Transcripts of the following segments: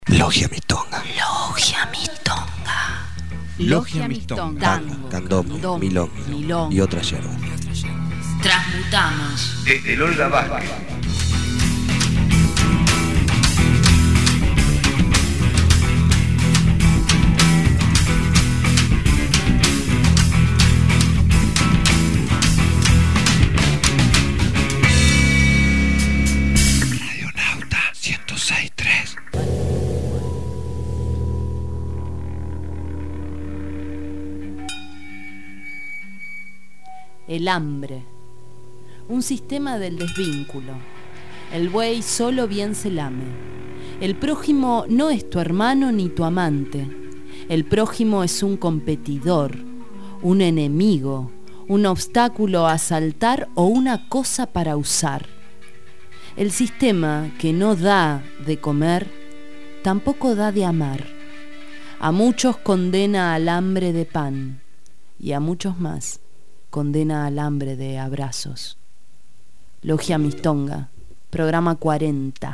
Logia Mistonga. Logia Mistonga. Logia Mistonga. Tango, candombe, milonga y otras hierbas. Transmutamos. Desde Olga Vázquez. Radionauta 106.3. El hambre. Un sistema del desvínculo. El buey solo bien se lame. El prójimo no es tu hermano ni tu amante. El prójimo es un competidor, un enemigo, un obstáculo a saltar o una cosa para usar. El sistema que no da de comer, tampoco da de amar. A muchos condena al hambre de pan y a muchos más condena al hambre de abrazos. Logia Mistonga, programa 40.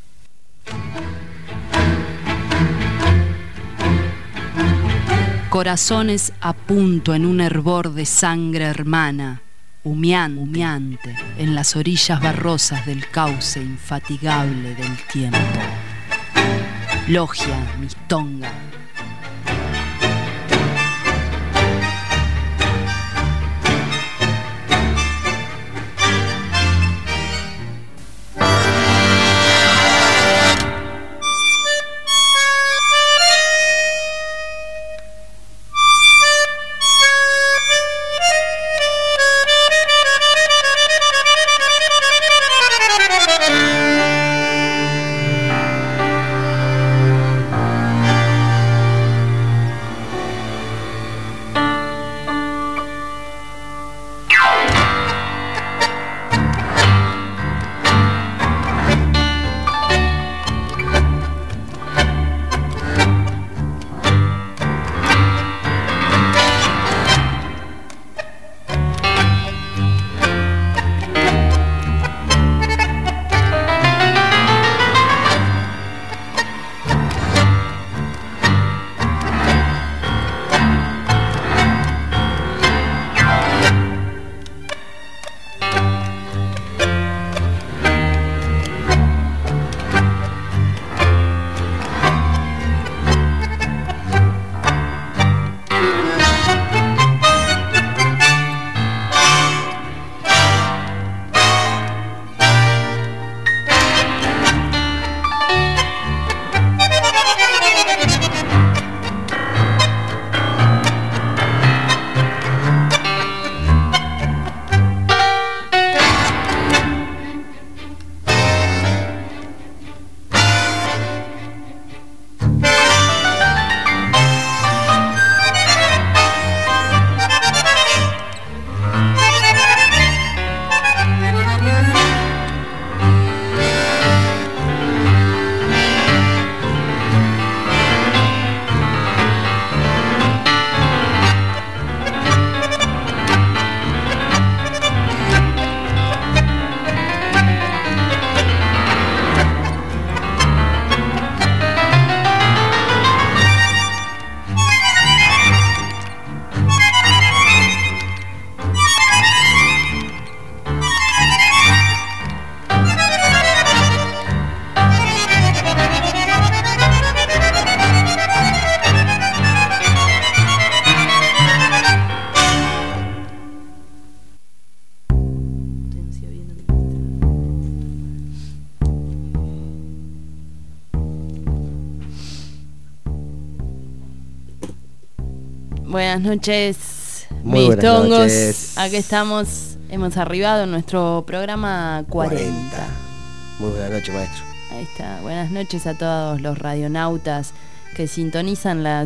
Corazones a punto en un hervor de sangre hermana, humeante en las orillas barrosas del cauce infatigable del tiempo. Logia Mistonga. Buenas noches, Muy buenas Mistongos. noches. Aquí estamos, hemos arribado en nuestro programa 40. Muy buenas noches, maestro. Ahí está, buenas noches a todos los radionautas que sintonizan la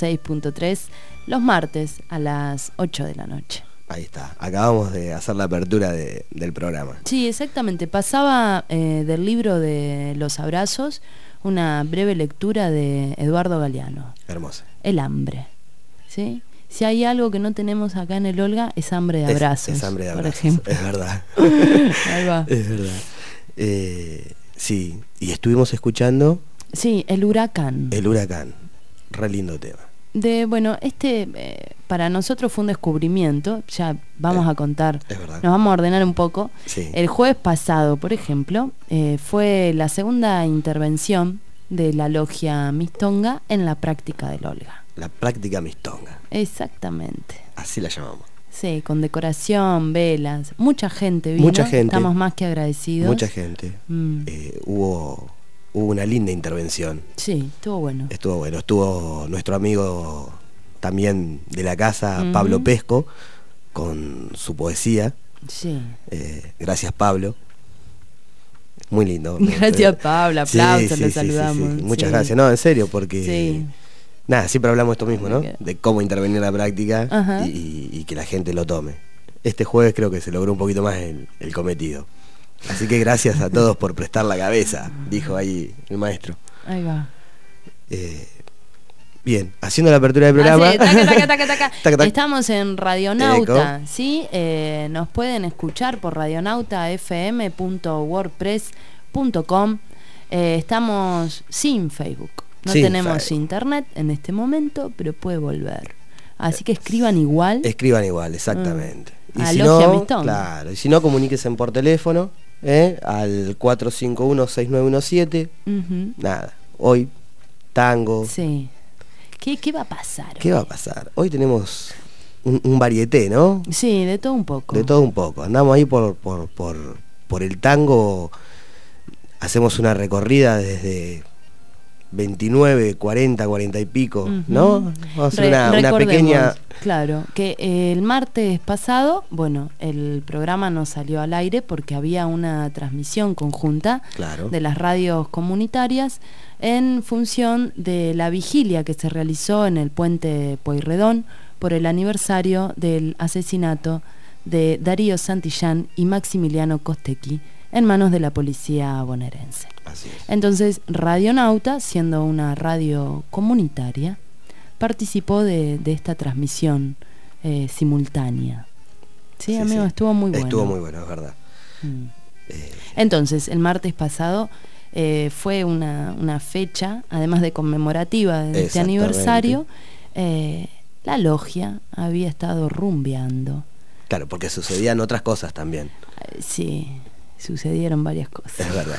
106.3 los martes a las 8 de la noche. Ahí está, acabamos de hacer la apertura del programa. Sí, exactamente, pasaba del libro de Los Abrazos una breve lectura de Eduardo Galeano. Hermosa. El hambre, ¿sí? Si hay algo que no tenemos acá en el Olga, es hambre de abrazos. Es hambre de por abrazos, ejemplo. es verdad. Ahí va. Es verdad. Sí, y estuvimos escuchando Sí, El Huracán. El Huracán, re lindo tema. Bueno, para nosotros fue un descubrimiento, ya vamos a contar, Es verdad. nos vamos a ordenar un poco. Sí. El jueves pasado, por ejemplo, fue la segunda intervención de la logia Mistonga en la práctica del Olga. La práctica mistonga, Exactamente. así la llamamos. Sí, con decoración, velas, mucha gente vino. Mucha gente. Estamos más que agradecidos. Mucha gente. Hubo una linda intervención. Sí, estuvo bueno. Estuvo bueno. Estuvo nuestro amigo también de la casa, Pablo Pesco, con su poesía. Sí. Gracias, Pablo. Muy lindo. Gracias, Pablo. Aplausos, Sí, lo sí, saludamos. sí. Muchas Sí. gracias. No, en serio, porque... Sí. Nada, siempre hablamos esto mismo, ¿no? Ok. De cómo intervenir en la práctica Ajá. y que la gente lo tome. Este jueves creo que se logró un poquito más el cometido. Así que gracias a todos por prestar la cabeza, dijo ahí el maestro. Ahí va. Bien, haciendo la apertura del programa. Ah, sí, taca, taca, taca, taca. Taca, taca. Estamos en Radionauta, Eco. ¿sí? Nos pueden escuchar por radionautafm.wordpress.com. Estamos sin Facebook. No Sin tenemos Facebook. internet en este momento, pero puede volver. Así que escriban igual. Escriban igual, exactamente. A si Logia no, Mistonga. claro, y si no, comuníquense por teléfono, al 451-6917. Ujú. Nada, hoy, tango. Sí. ¿Qué va a pasar? ¿Qué va a pasar? Hoy tenemos un varieté, ¿no? Sí, de todo un poco. De todo un poco. Andamos ahí por el tango. Hacemos una recorrida desde 29, 40, 40 y pico, Ujú. ¿no? Vamos a hacer una Recordemos, pequeña... Claro, que el martes pasado, bueno, el programa no salió al aire porque había una transmisión conjunta Claro. de las radios comunitarias en función de la vigilia que se realizó en el puente Pueyrredón por el aniversario del asesinato de Darío Santillán y Maximiliano Costecchi en manos de la policía bonaerense. Así es. Entonces, Radionauta, siendo una radio comunitaria, participó de esta transmisión simultánea. Sí, amigo, sí. estuvo muy bueno. Estuvo muy bueno, es verdad. Mm. Entonces, el martes pasado fue una fecha, además de conmemorativa de este Exactamente. aniversario, la logia había estado rumbeando. Claro, porque sucedían otras cosas también. Sí, sucedieron varias cosas. Es verdad.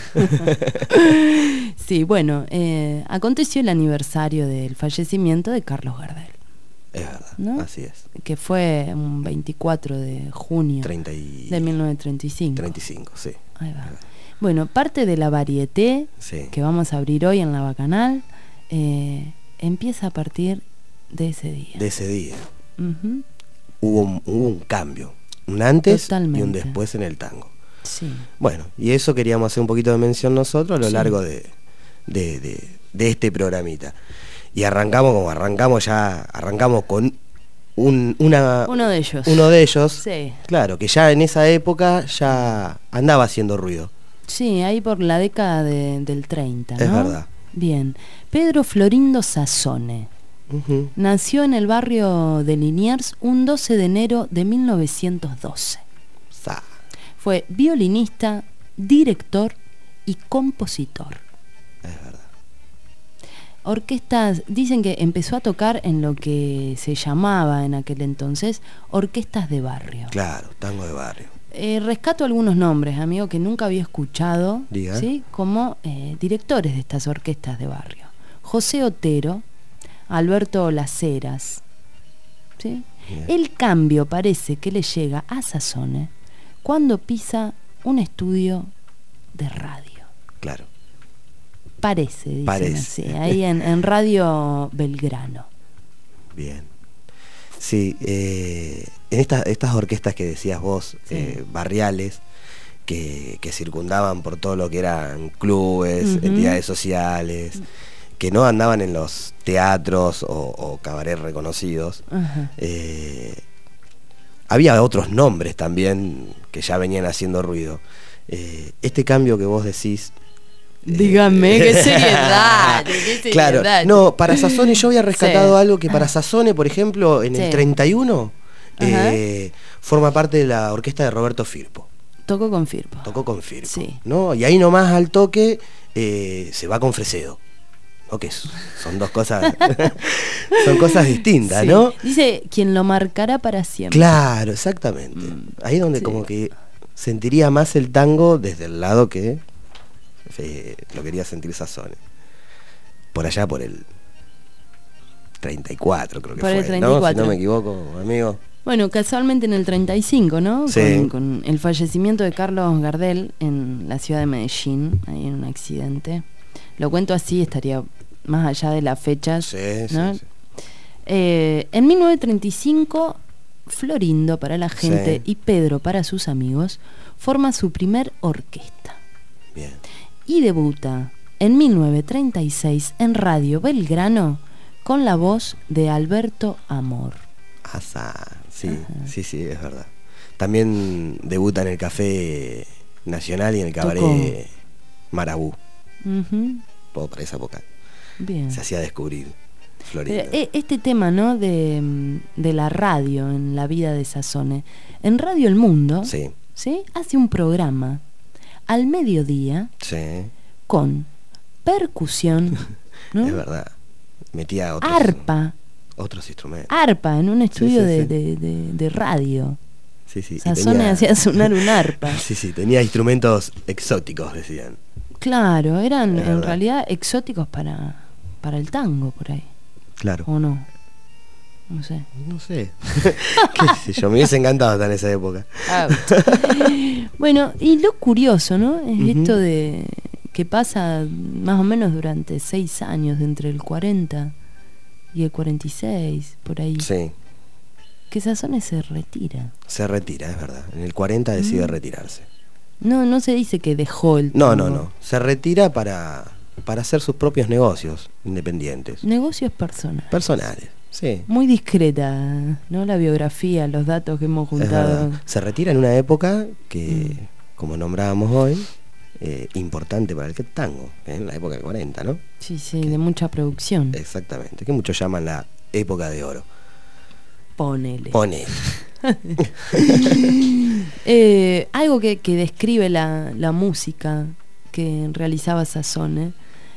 Sí, bueno, aconteció el aniversario del fallecimiento de Carlos Gardel, Es verdad, ¿no? así es. que fue un 24 de junio 30 y... de 1935. 35, sí. Ahí va. Bueno, parte de la varieté Sí. que vamos a abrir hoy en la Bacanal empieza a partir de ese día. De ese día. Ujú. Hubo un cambio. Un antes y Totalmente. un después en el tango. Sí. Bueno, y eso queríamos hacer un poquito de mención nosotros a lo Sí. largo de este programita. Y arrancamos como arrancamos con Uno de ellos. uno de ellos, Sí. claro, que ya en esa época ya andaba haciendo ruido. Sí, ahí por la década del 30, ¿no? Es verdad. Bien. Pedro Florindo Sassone Ujú. nació en el barrio de Liniers un 12 de enero de 1912. Sa. Fue violinista, director y compositor. Es verdad. Orquestas, dicen que empezó a tocar en lo que se llamaba en aquel entonces orquestas de barrio. Claro, tango de barrio. Rescato algunos nombres, amigo, que nunca había escuchado, Diga. ¿sí? Como directores de estas orquestas de barrio. José Otero, Alberto Las Heras. ¿Sí? Bien. El cambio parece que le llega a Sassone cuando pisa un estudio de radio. Claro. Parece, dicen Parece. así, ahí en Radio Belgrano. Bien. Sí, en estas orquestas que decías vos, Sí. barriales, que circundaban por todo lo que eran clubes, Ujú. entidades sociales, que no andaban en los teatros o cabarets reconocidos, Ajá. había otros nombres también que ya venían haciendo ruido. Este cambio que vos decís... Dígame, qué seriedad, qué Claro, seriedad. no, para Sassone yo había rescatado Sí. algo que para Sassone, por ejemplo, en Sí. el 31 Ajá. forma parte de la orquesta de Roberto Firpo. Tocó con Firpo. Tocó con Firpo, Sí. ¿no? Y ahí nomás al toque se va con Fresedo. o que son dos cosas, son cosas distintas, Sí. ¿no? Dice, quien lo marcará para siempre. Claro, exactamente. Ahí donde Sí. como que sentiría más el tango desde el lado que lo quería sentir Sazone. Por allá por el 34 creo que Por fue, el 34. ¿no? Si no me equivoco, amigo. Bueno, casualmente en el 35, ¿no? Sí. Con el fallecimiento de Carlos Gardel en la ciudad de Medellín, ahí en un accidente. Lo cuento así, estaría más allá de las fechas, Sí, ¿no? sí, sí. En 1935, Florindo para la gente Sí. y Pedro para sus amigos forma su primer orquesta Bien. y debuta en 1936 en Radio Belgrano con la voz de Alberto Amor. Sí, sí, es verdad. También debuta en el Café Nacional y en el Cabaret Tocó. Marabú. Ujú, Por esa época bien. se hacía descubrir Florindo. Este tema, ¿no? de la radio en la vida de Sazone. En Radio El Mundo, Sí, ¿sí? Hace un programa al mediodía sí, con percusión, ¿no? es verdad. Metía otros instrumentos. Arpa en un estudio sí, sí. de radio. Sí, sí. y Sazone hacía sonar un arpa. Sí, sí, tenía instrumentos exóticos, decían. Claro, eran Es en verdad. realidad exóticos para el tango por ahí, Claro. ¿o no? No sé. No sé. Qué sé yo, me hubiese encantado estar en esa época. Bueno, y lo curioso, ¿no? Es Ujú. esto de que pasa más o menos durante 6 años, entre el 40 y el 46, por ahí, Sí, que Sazone se retira. se retira, es verdad. En el 40 decide retirarse. No se dice que dejó el No, tango. no. Se retira para hacer sus propios negocios independientes. Negocios personales. Personales, sí. Muy discreta, ¿no? La biografía, los datos que hemos Es verdad. juntado. Se retira en una época que, como nombrábamos hoy, importante para el tango, en la época del 40, ¿no? Sí, de mucha producción. Exactamente, que muchos llaman la época de oro. Ponele. Pone. Algo que describe la música que realizaba Sazone,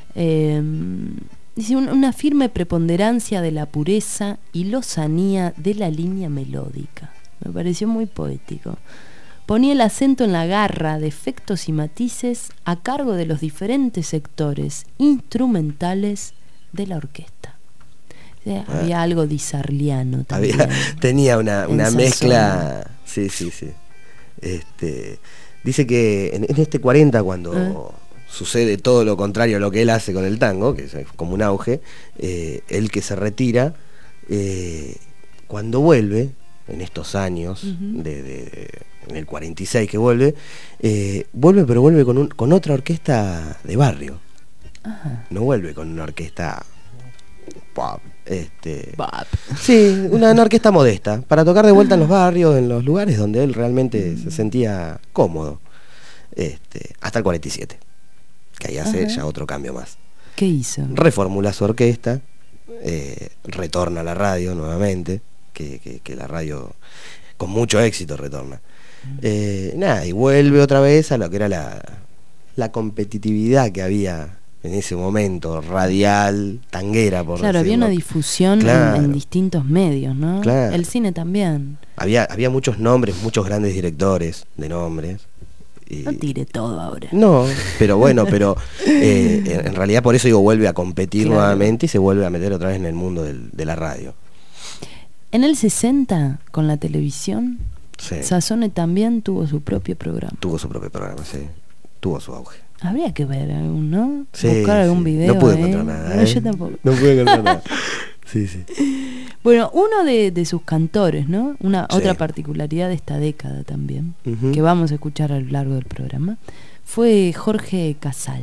dice una firme preponderancia de la pureza y lozanía de la línea melódica. Me pareció muy poético. Ponía el acento en la garra de efectos y matices a cargo de los diferentes sectores instrumentales de la orquesta. O sea, había algo disarliano también. Tenía una en mezcla. Sí. Dice que en este 40, cuando sucede todo lo contrario a lo que él hace con el tango, que es como un auge, él que se retira, cuando vuelve, en estos años, en el 46 que vuelve, pero vuelve con otra orquesta de barrio. Ajá. No vuelve con una orquesta pop. Bap. Sí, una orquesta modesta, para tocar de vuelta en los barrios, en los lugares donde él realmente se sentía cómodo. Hasta el 47, que ahí hace ya otro cambio más. ¿Qué hizo? Reformula su orquesta, retorna a la radio nuevamente, que la radio con mucho éxito retorna. Y vuelve otra vez a lo que era la competitividad que había en ese momento, radial, tanguera, por Claro, había decirlo. una difusión Claro. en distintos medios, ¿no? Claro. El cine también. Había muchos nombres, muchos grandes directores de nombres. Y... No tire todo ahora. No, pero bueno, en realidad por eso digo, vuelve a competir Claro. nuevamente y se vuelve a meter otra vez en el mundo de la radio. En el 60, con la televisión, Sí. Sazone también tuvo su propio programa. Tuvo su propio programa, sí. Tuvo su auge. Habría que ver algún, ¿no? Sí, Buscar algún sí. video. No pude encontrar nada. No, yo tampoco. No pude encontrar nada. Sí. Bueno, uno de sus cantores, ¿no? Sí. Otra particularidad de esta década también, Ujú. que vamos a escuchar a lo largo del programa, fue Jorge Casal.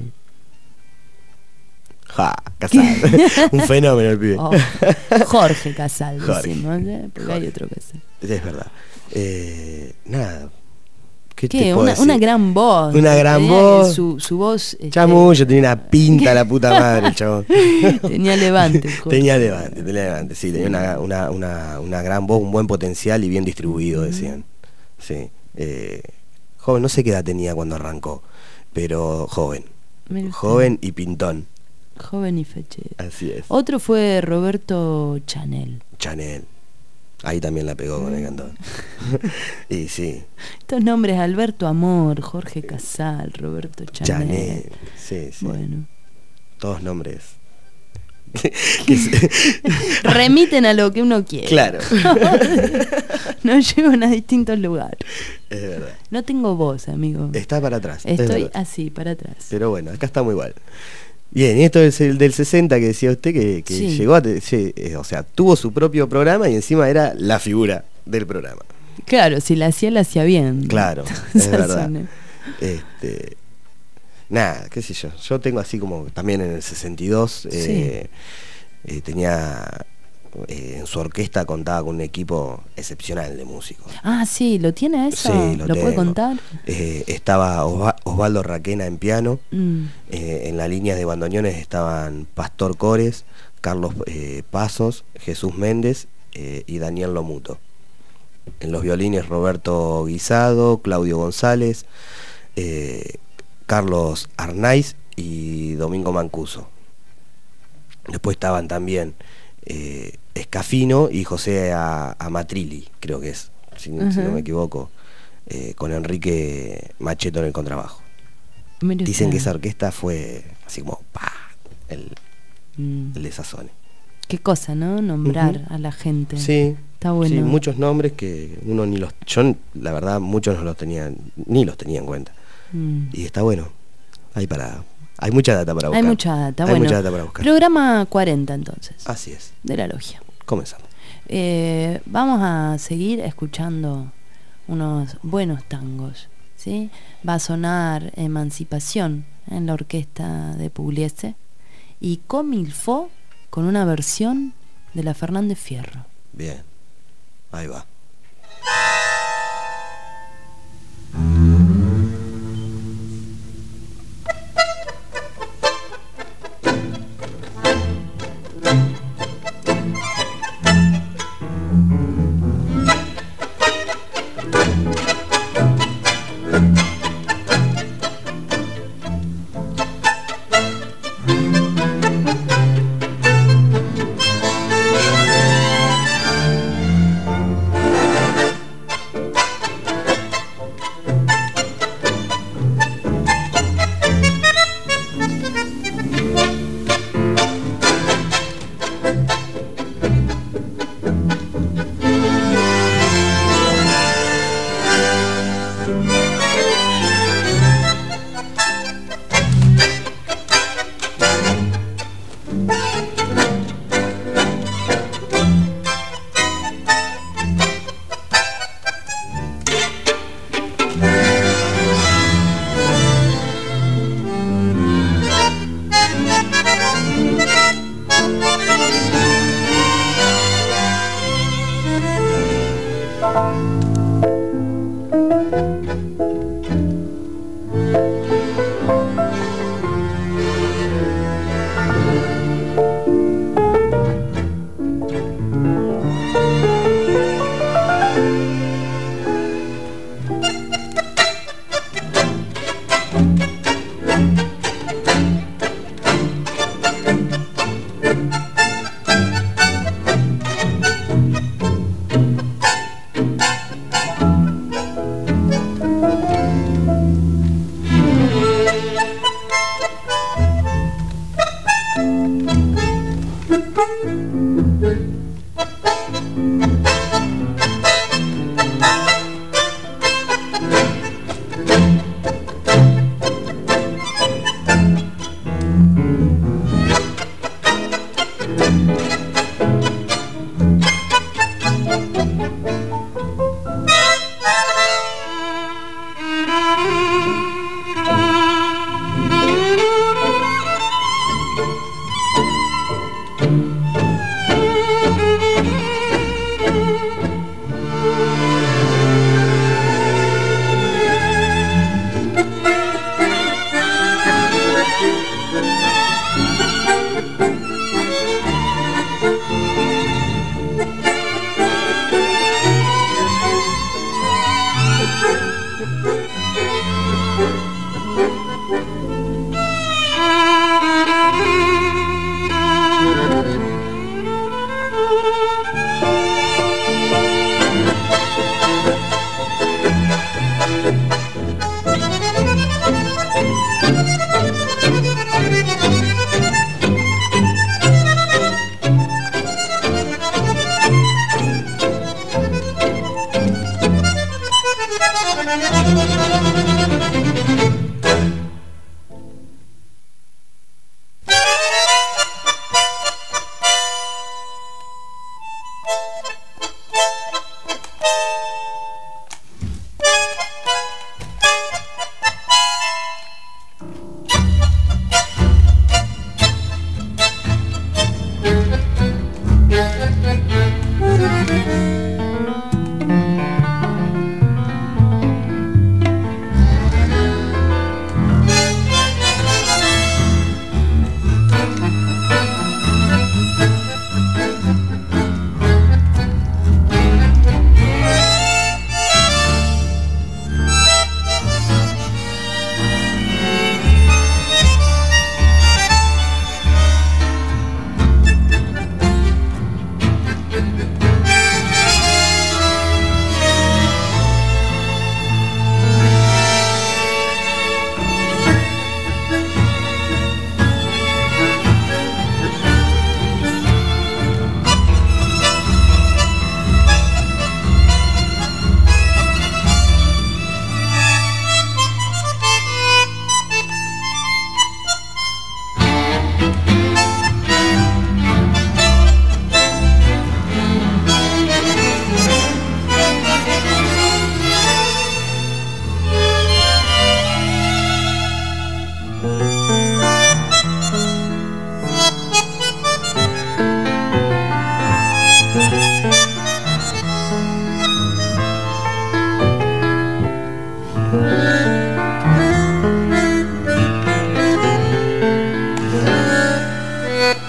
Casal. Un fenómeno el pibe. Oh, Jorge Casal, Jorge. decimos, ¿eh? Porque hay Jorge. otro Casal. Es verdad. Nada. ¿Qué ¿Qué? te puedo decir? Una gran voz. Una gran Tenía voz. Su voz. Chamullo, tenía una pinta la puta madre el chabón. Tenía levante. el Jorge. Tenía levante, sí, tenía una gran voz, un buen potencial y bien distribuido, decían. Sí. Joven, no sé qué edad tenía cuando arrancó, pero joven. Mire usted. Joven y pintón. Joven y fachero. Así es. Otro fue Roberto Chanel. Chanel. Ahí también la pegó con el cantor. Y sí. Estos nombres: Alberto Amor, Jorge Casal, Roberto Chanel. Chanel. Sí, sí. Bueno. Todos nombres. Remiten a lo que uno quiere. Claro. Nos llevan a distintos lugares. Es verdad. No tengo voz, amigo. Está para atrás. Estoy así, para atrás. Pero bueno, acá estamos igual. Bien, y esto es el del 60 que decía usted, que Sí. llegó a... o sea, tuvo su propio programa y encima era la figura del programa. Claro, si la hacía bien. Claro, es Esas verdad. son, Nada, qué sé yo. Yo tengo así como también en el 62, tenía... en su orquesta contaba con un equipo excepcional de músicos. Ah, sí, ¿lo tiene eso? Sí, ¿Lo tengo. puede contar? Estaba Osvaldo Raquena en piano. Mm. En la línea de bandoneones estaban Pastor Cores, Carlos Pasos, Jesús Méndez y Daniel Lomuto. En los violines Roberto Guisado, Claudio González, Carlos Arnaiz y Domingo Mancuso. Después estaban también Escafino y José Amatrilli, creo que es, si no me equivoco, con Enrique Macheto en el contrabajo. Mire Dicen que usted. esa orquesta fue así como el desazone. Qué cosa, ¿no? Nombrar a la gente. Sí, Está bueno. sí, muchos nombres que uno ni los... Yo, la verdad, muchos no los tenía, ni los tenía en cuenta. Y está bueno. Hay mucha data para buscar. Hay mucha data. Hay Bueno, mucha data para buscar. programa 40 entonces. Así es. De la logia. Comenzamos. Vamos a seguir escuchando unos buenos tangos, ¿sí? Va a sonar Emancipación en la orquesta de Pugliese y Comilfo con una versión de la Fernández Fierro. Bien. Ahí va.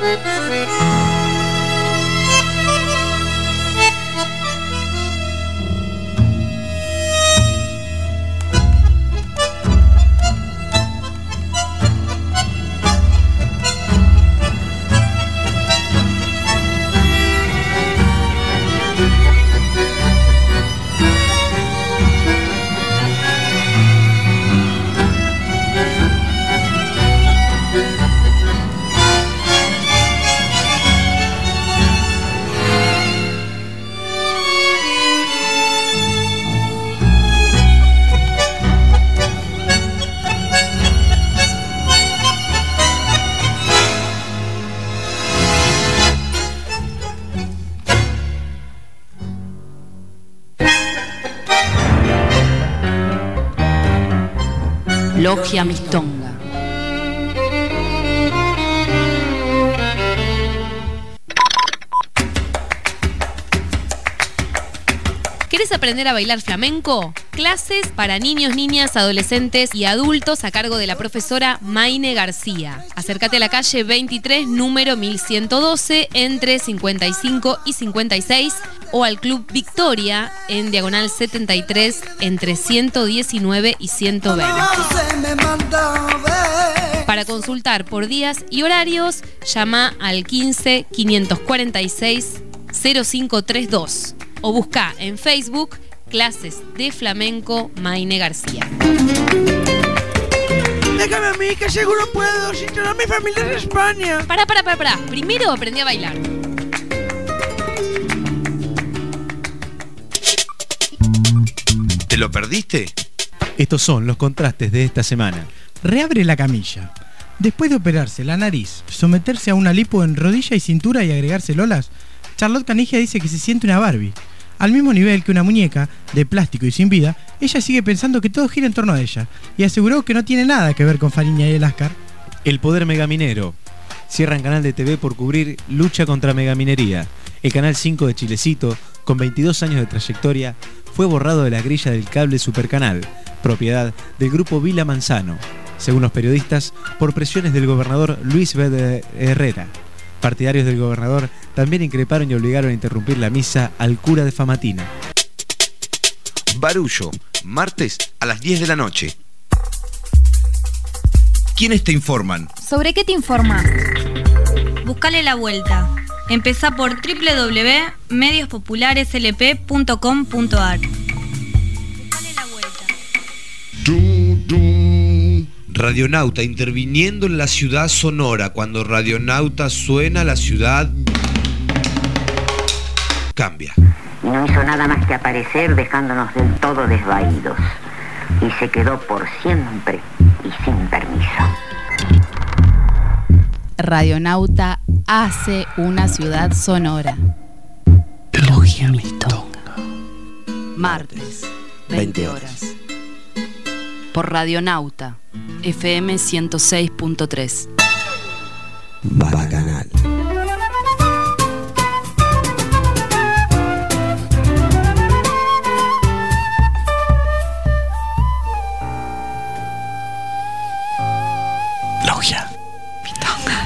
Logia Mistonga. ¿Querés aprender a bailar flamenco? Clases para niños, niñas, adolescentes y adultos a cargo de la profesora Maine García. Acércate a la calle 23, número 1112, entre 55 y 56, o al Club Victoria, en diagonal 73, entre 119 y 120. Para consultar por días y horarios, llama al 15 546 0532 o busca en Facebook Clases de Flamenco Maine García. Déjame a mí, que seguro puedo, si toda mi familia es de España. Pará. Primero aprendí a bailar. ¿Te lo perdiste? Estos son los contrastes de esta semana. Reabre la camilla. Después de operarse la nariz, someterse a una lipo en rodilla y cintura y agregarse lolas, Charlotte Canigia dice que se siente una Barbie. Al mismo nivel que una muñeca, de plástico y sin vida, ella sigue pensando que todo gira en torno a ella, y aseguró que no tiene nada que ver con Fariña y el Ascar. El poder megaminero. Cierran canal de TV por cubrir lucha contra megaminería. El canal 5 de Chilecito, con 22 años de trayectoria, fue borrado de la grilla del cable Supercanal, propiedad del grupo Vila Manzano, según los periodistas, por presiones del gobernador Luis B. Herrera. Partidarios del gobernador también increparon y obligaron a interrumpir la misa al cura de Famatina. Barullo, martes a las 10 de la noche. ¿Quiénes te informan? ¿Sobre qué te informas? Buscale la vuelta. Empezá por www.mediospopulareslp.com.ar. Buscale la vuelta. Radionauta interviniendo en la ciudad sonora. Cuando Radionauta suena, la ciudad cambia. Y no hizo nada más que aparecer dejándonos del todo desvaídos. Y se quedó por siempre y sin permiso. Radionauta hace una ciudad sonora. Logia Mistonga. Martes, 20 horas. Por Radionauta, FM 106.3. Bacanal. Logia Mistonga.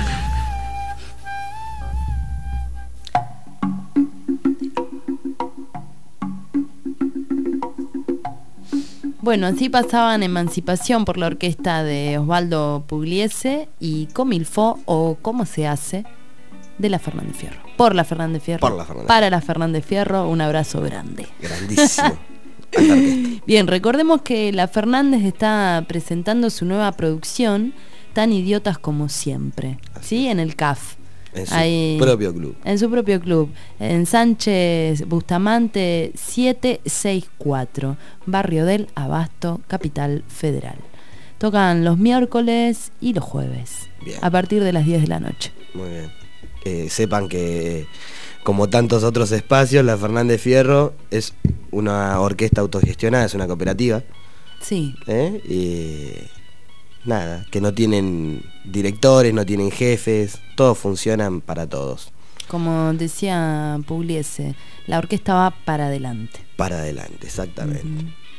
Bueno, así pasaban Emancipación por la orquesta de Osvaldo Pugliese y Comilfo, o Cómo se hace, de la Fernández Fierro. Por la Fernández Fierro. Por la Fernández. Para la Fernández Fierro, un abrazo grande. Grandísimo. Bien, recordemos que la Fernández está presentando su nueva producción, Tan Idiotas como Siempre, ¿sí? En el CAF. En su propio club. En su propio club, en Sánchez Bustamante 764, Barrio del Abasto, Capital Federal. Tocan los miércoles y los jueves, bien, a partir de las 10 de la noche. Muy bien. Sepan que, como tantos otros espacios, la Fernández Fierro es una orquesta autogestionada, es una cooperativa. Sí. Y nada, que no tienen directores, no tienen jefes, todos funcionan para todos. Como decía Pugliese, la orquesta va para adelante. Para adelante, exactamente.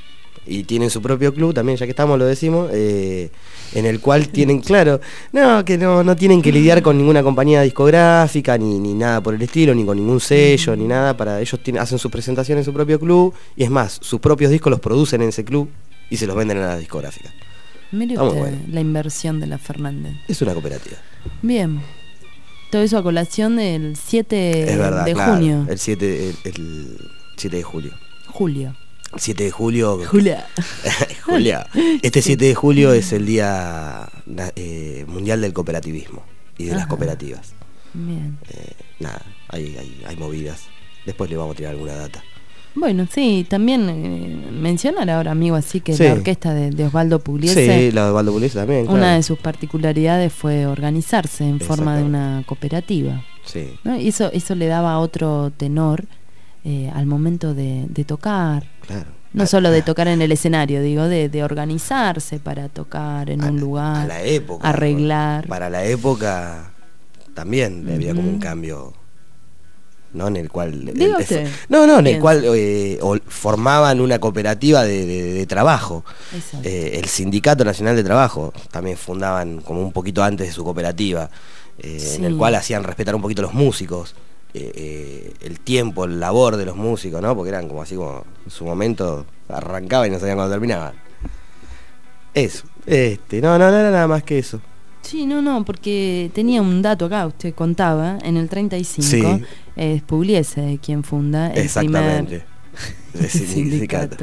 Y tienen su propio club también, ya que estamos, lo decimos, en el cual tienen, claro, que no tienen que lidiar con ninguna compañía discográfica, ni nada por el estilo, ni con ningún sello, ni nada. Para ellos hacen su presentación en su propio club, y es más, sus propios discos los producen en ese club y se los venden a las discográficas. Mire usted la inversión de la Fernández. Es una cooperativa. Bien. Todo eso a colación del 7 es verdad, de claro, junio. El 7 de julio. Julio. 7 de julio. Julia. Julia. Este 7 de julio es el Día Mundial del Cooperativismo y de las cooperativas. Bien. Nada, hay movidas. Después le vamos a tirar alguna data. Bueno, sí, también mencionar ahora, amigo, así que la orquesta de Osvaldo Pugliese. Sí, la de Osvaldo Pugliese también, claro. Una de sus particularidades fue organizarse en forma de una cooperativa. Sí. ¿No? Y eso le daba otro tenor al momento de tocar. Claro. No solo de tocar en el escenario, digo, de organizarse para tocar en un lugar. A la época. Arreglar. Para la época también había como un cambio, ¿no? En el cual el cual formaban una cooperativa de trabajo. El Sindicato Nacional de Trabajo también fundaban como un poquito antes de su cooperativa, en el cual hacían respetar un poquito a los músicos, el tiempo, el labor de los músicos, ¿no? Porque eran como así, como en su momento arrancaba y no sabían cuándo terminaba. Eso, no era nada más que eso. Sí, no, porque tenía un dato acá, usted contaba, en el 35 es Pugliese quien funda el primer sindicato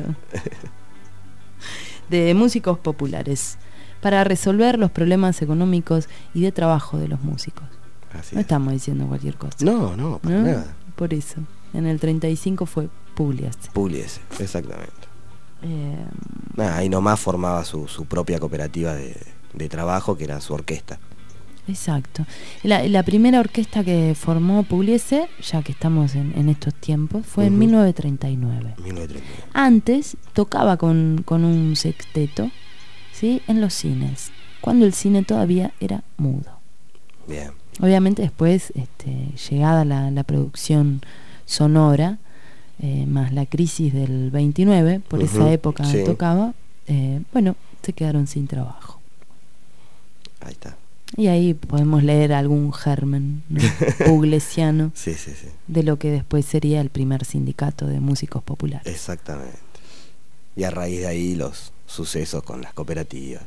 de músicos populares para resolver los problemas económicos y de trabajo de los músicos. No estamos diciendo cualquier cosa. No, para nada. Por eso, en el 35 fue Pugliese. Pugliese, exactamente. Ahí nomás formaba su propia cooperativa de trabajo, que era su orquesta. Exacto. La primera orquesta que formó Pugliese, ya que estamos en estos tiempos, fue en 1939. Antes tocaba con un sexteto, ¿sí? En los cines, cuando el cine todavía era mudo. Bien. Obviamente después, llegada la producción sonora, más la crisis del 29, por esa época tocaba, se quedaron sin trabajo. Ahí está. Y ahí podemos leer algún germen, ¿no? Puglesiano de lo que después sería el primer sindicato de músicos populares. Exactamente. Y a raíz de ahí los sucesos con las cooperativas.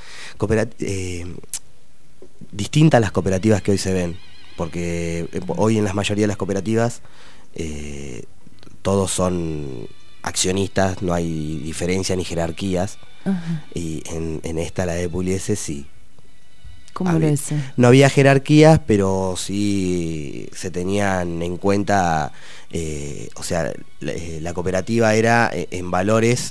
Distintas las cooperativas que hoy se ven, porque hoy en la mayoría de las cooperativas todos son accionistas, no hay diferencia ni jerarquías. Y en esta, la de Pugliese, sí. ¿Cómo lo es? No había jerarquías, pero sí se tenían en cuenta, o sea, la cooperativa era en valores,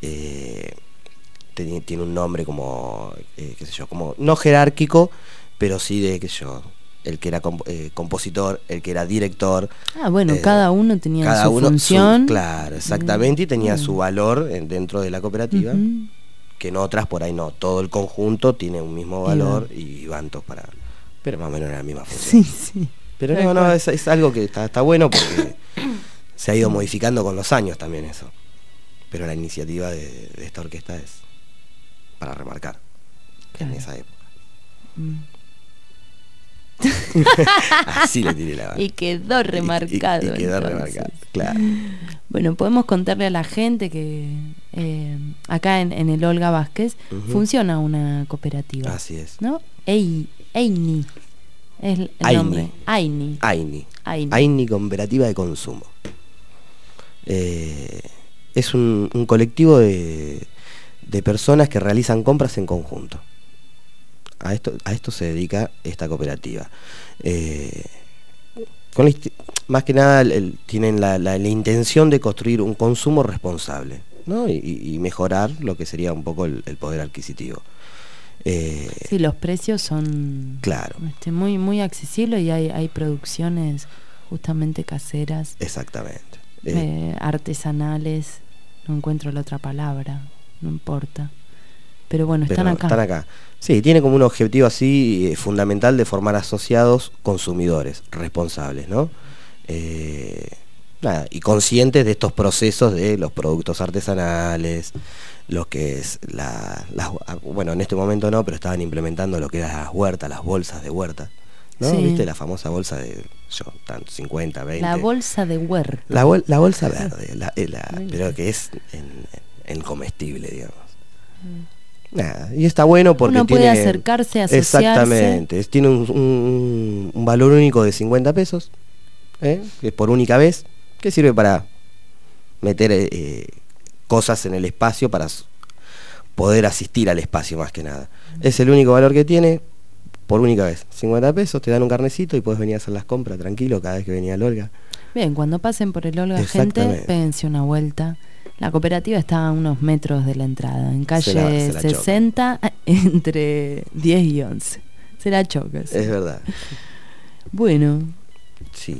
tiene un nombre como, qué sé yo, como no jerárquico, pero sí de, qué sé yo, el que era compositor, el que era director. Cada uno tenía su función. Claro, exactamente, y tenía su valor dentro de la cooperativa. Que en otras por ahí no, todo el conjunto tiene un mismo valor y van todos para... Pero más o menos era la misma función. Sí. Pero es algo que está bueno porque se ha ido modificando con los años también eso. Pero la iniciativa de esta orquesta es para remarcar en esa época. Así le tiré la mano. Y quedó remarcado. Y quedó remarcado, claro. Bueno, podemos contarle a la gente que acá en el Olga Vázquez funciona una cooperativa. Así es. ¿No? Aini es el nombre. Aini Cooperativa de Consumo. Es un colectivo de personas que realizan compras en conjunto. A esto se dedica esta cooperativa. Más que nada tienen la intención de construir un consumo responsable, ¿no? y mejorar lo que sería un poco el poder adquisitivo. Sí, los precios son muy, muy accesibles y hay producciones justamente caseras. Exactamente. Artesanales, no encuentro la otra palabra, no importa. Pero bueno, están acá. Sí, tiene como un objetivo así fundamental de formar asociados consumidores responsables, ¿no? nada, y conscientes de estos procesos de los productos artesanales, lo que es bueno, en este momento no, pero estaban implementando lo que eran las huertas, las bolsas de huerta, ¿no? Sí. ¿Viste? La famosa bolsa de 50, 20. La bolsa de huerta. La bolsa verde, pero que es en comestible, digamos. Nada, y está bueno porque uno puede tiene, acercarse, asociarse. Exactamente, tiene un valor único de 50 pesos, que es por única vez, que sirve para meter cosas en el espacio, para poder asistir al espacio más que nada. Es el único valor que tiene, por única vez. 50 pesos, te dan un carnecito y puedes venir a hacer las compras tranquilo cada vez que venía el Olga. Bien, cuando pasen por el Olga, gente, péguense una vuelta. La cooperativa está a unos metros de la entrada, en calle 60, entre 10 y 11. Se la choca. ¿Sí? Es verdad. Bueno. Sí.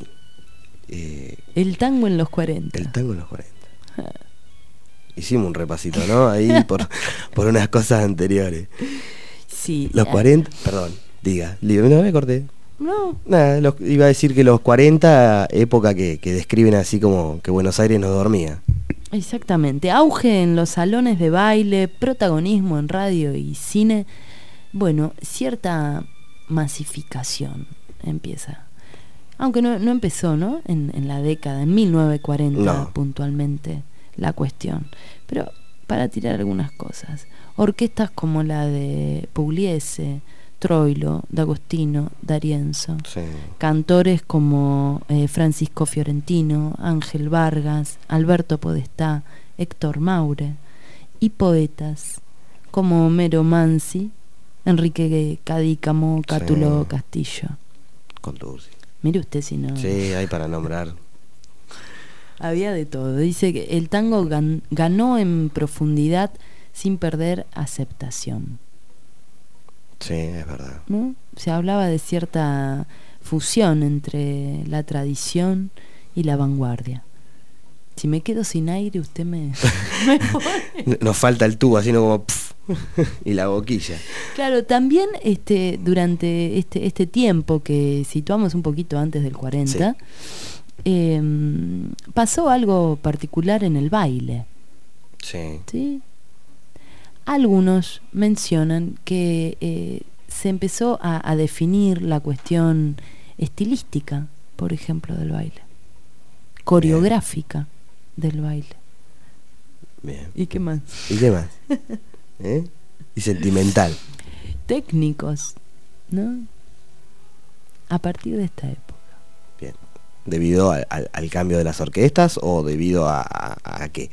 El tango en los 40. El tango en los 40. Hicimos un repasito, ¿no? Ahí por unas cosas anteriores. Sí. Los 40, perdón, no me corté. No. Nada, iba a decir que los 40, época que describen así como que Buenos Aires no dormía. Exactamente, auge en los salones de baile, protagonismo en radio y cine, bueno, cierta masificación empieza. Aunque no empezó, ¿no? En la década, en 1940 puntualmente la cuestión. Pero para tirar algunas cosas, orquestas como la de Pugliese, Troilo, D'Agostino, D'Arienzo, sí. Cantores como Francisco Fiorentino, Ángel Vargas, Alberto Podestá, Héctor Maure, y poetas como Homero Mansi, Enrique Cadícamo, Cátulo Castillo. Contursi. Mire usted si no... Sí, hay para nombrar. Había de todo. Dice que el tango ganó en profundidad sin perder aceptación. Sí, es verdad. ¿No? Se hablaba de cierta fusión entre la tradición y la vanguardia. Si me quedo sin aire, usted me pone. Nos falta el tubo, así no como pff, y la boquilla. Claro, también durante este tiempo que situamos un poquito antes del 40, pasó algo particular en el baile. Sí. ¿Sí? Algunos mencionan que se empezó a definir la cuestión estilística, por ejemplo, del baile, coreográfica del baile. Bien. ¿Y qué más? Y sentimental. Técnicos, ¿no? A partir de esta época. Bien. ¿Debido al cambio de las orquestas o debido a qué?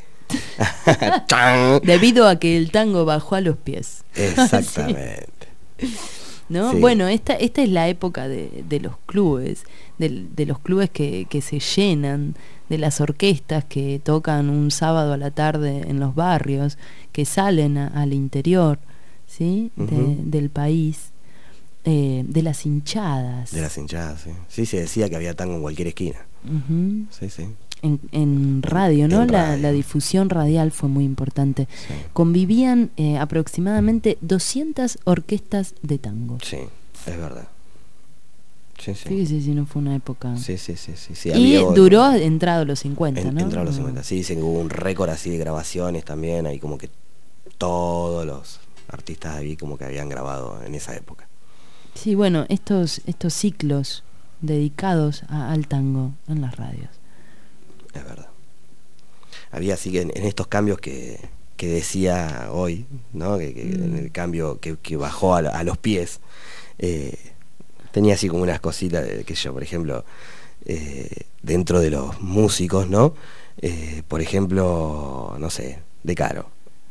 Debido a que el tango bajó a los pies. Exactamente. ¿No? Sí. Bueno, esta es la época de los clubes, de los clubes que se llenan, de las orquestas que tocan un sábado a la tarde en los barrios, que salen al interior, ¿sí? Del país, de las hinchadas. De las hinchadas, sí. Sí, se decía que había tango en cualquier esquina. Sí, sí. En radio, ¿no? La difusión radial fue muy importante. Sí. Convivían aproximadamente 200 orquestas de tango. Sí, es verdad. Sí, sí. Fíjese si no fue una época. Sí. Y duró entrado los 50, ¿no? Entrado los 50. Sí, dicen que hubo un récord así de grabaciones también. Ahí como que todos los artistas ahí como que habían grabado en esa época. Sí, bueno, estos ciclos dedicados al tango en las radios. Es verdad. Había así que en estos cambios que decía hoy, ¿no? Que en el cambio que bajó a los pies, tenía así como unas cositas que yo, por ejemplo, dentro de los músicos, ¿no? Por ejemplo, no sé, De Caro,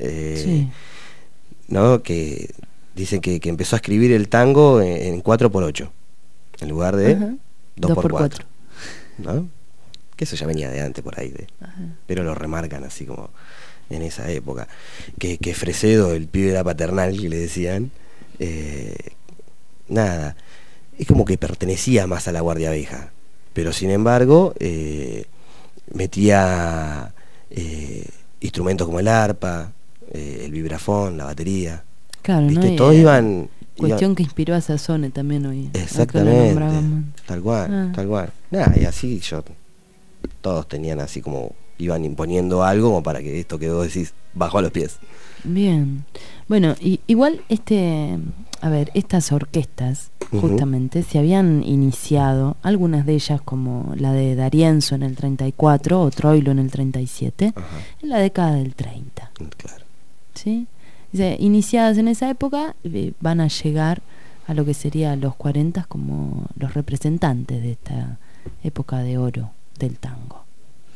¿no? Que dicen que empezó a escribir el tango en 4x8 en lugar de 2x4, ¿no? Que eso ya venía de antes por ahí, pero lo remarcan así como en esa época. Que Fresedo, el pibe de la paternal, que le decían, nada, es como que pertenecía más a la Guardia Vieja, pero sin embargo metía instrumentos como el arpa, el vibrafón, la batería. Claro, ¿viste? ¿no? Todos iban... Cuestión que inspiró a Sassone también hoy. Exactamente, tal cual. Nada, y así yo todos tenían así como, iban imponiendo algo como para que esto que vos decís bajó a los pies. Bien. Bueno, igual estas orquestas justamente se habían iniciado, algunas de ellas como la de D'Arienzo en el 34 o Troilo en el 37, en la década del 30. Claro. ¿Sí? O sea, iniciadas en esa época, van a llegar a lo que sería los 40 como los representantes de esta época de oro del tango.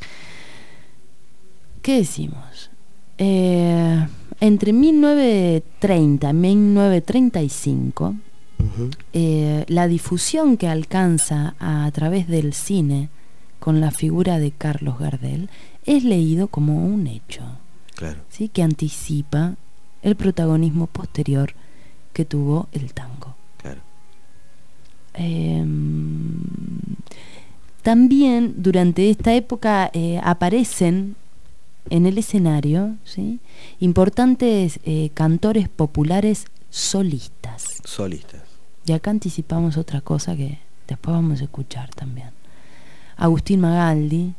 ¿Qué decimos? Entre 1930 y 1935, la difusión que alcanza a través del cine con la figura de Carlos Gardel es leído como un hecho, claro, ¿sí? Que anticipa el protagonismo posterior que tuvo el tango. Claro. También durante esta época aparecen en el escenario, ¿sí?, importantes cantores populares solistas. Y acá anticipamos otra cosa que después vamos a escuchar también. Agustín Magaldi,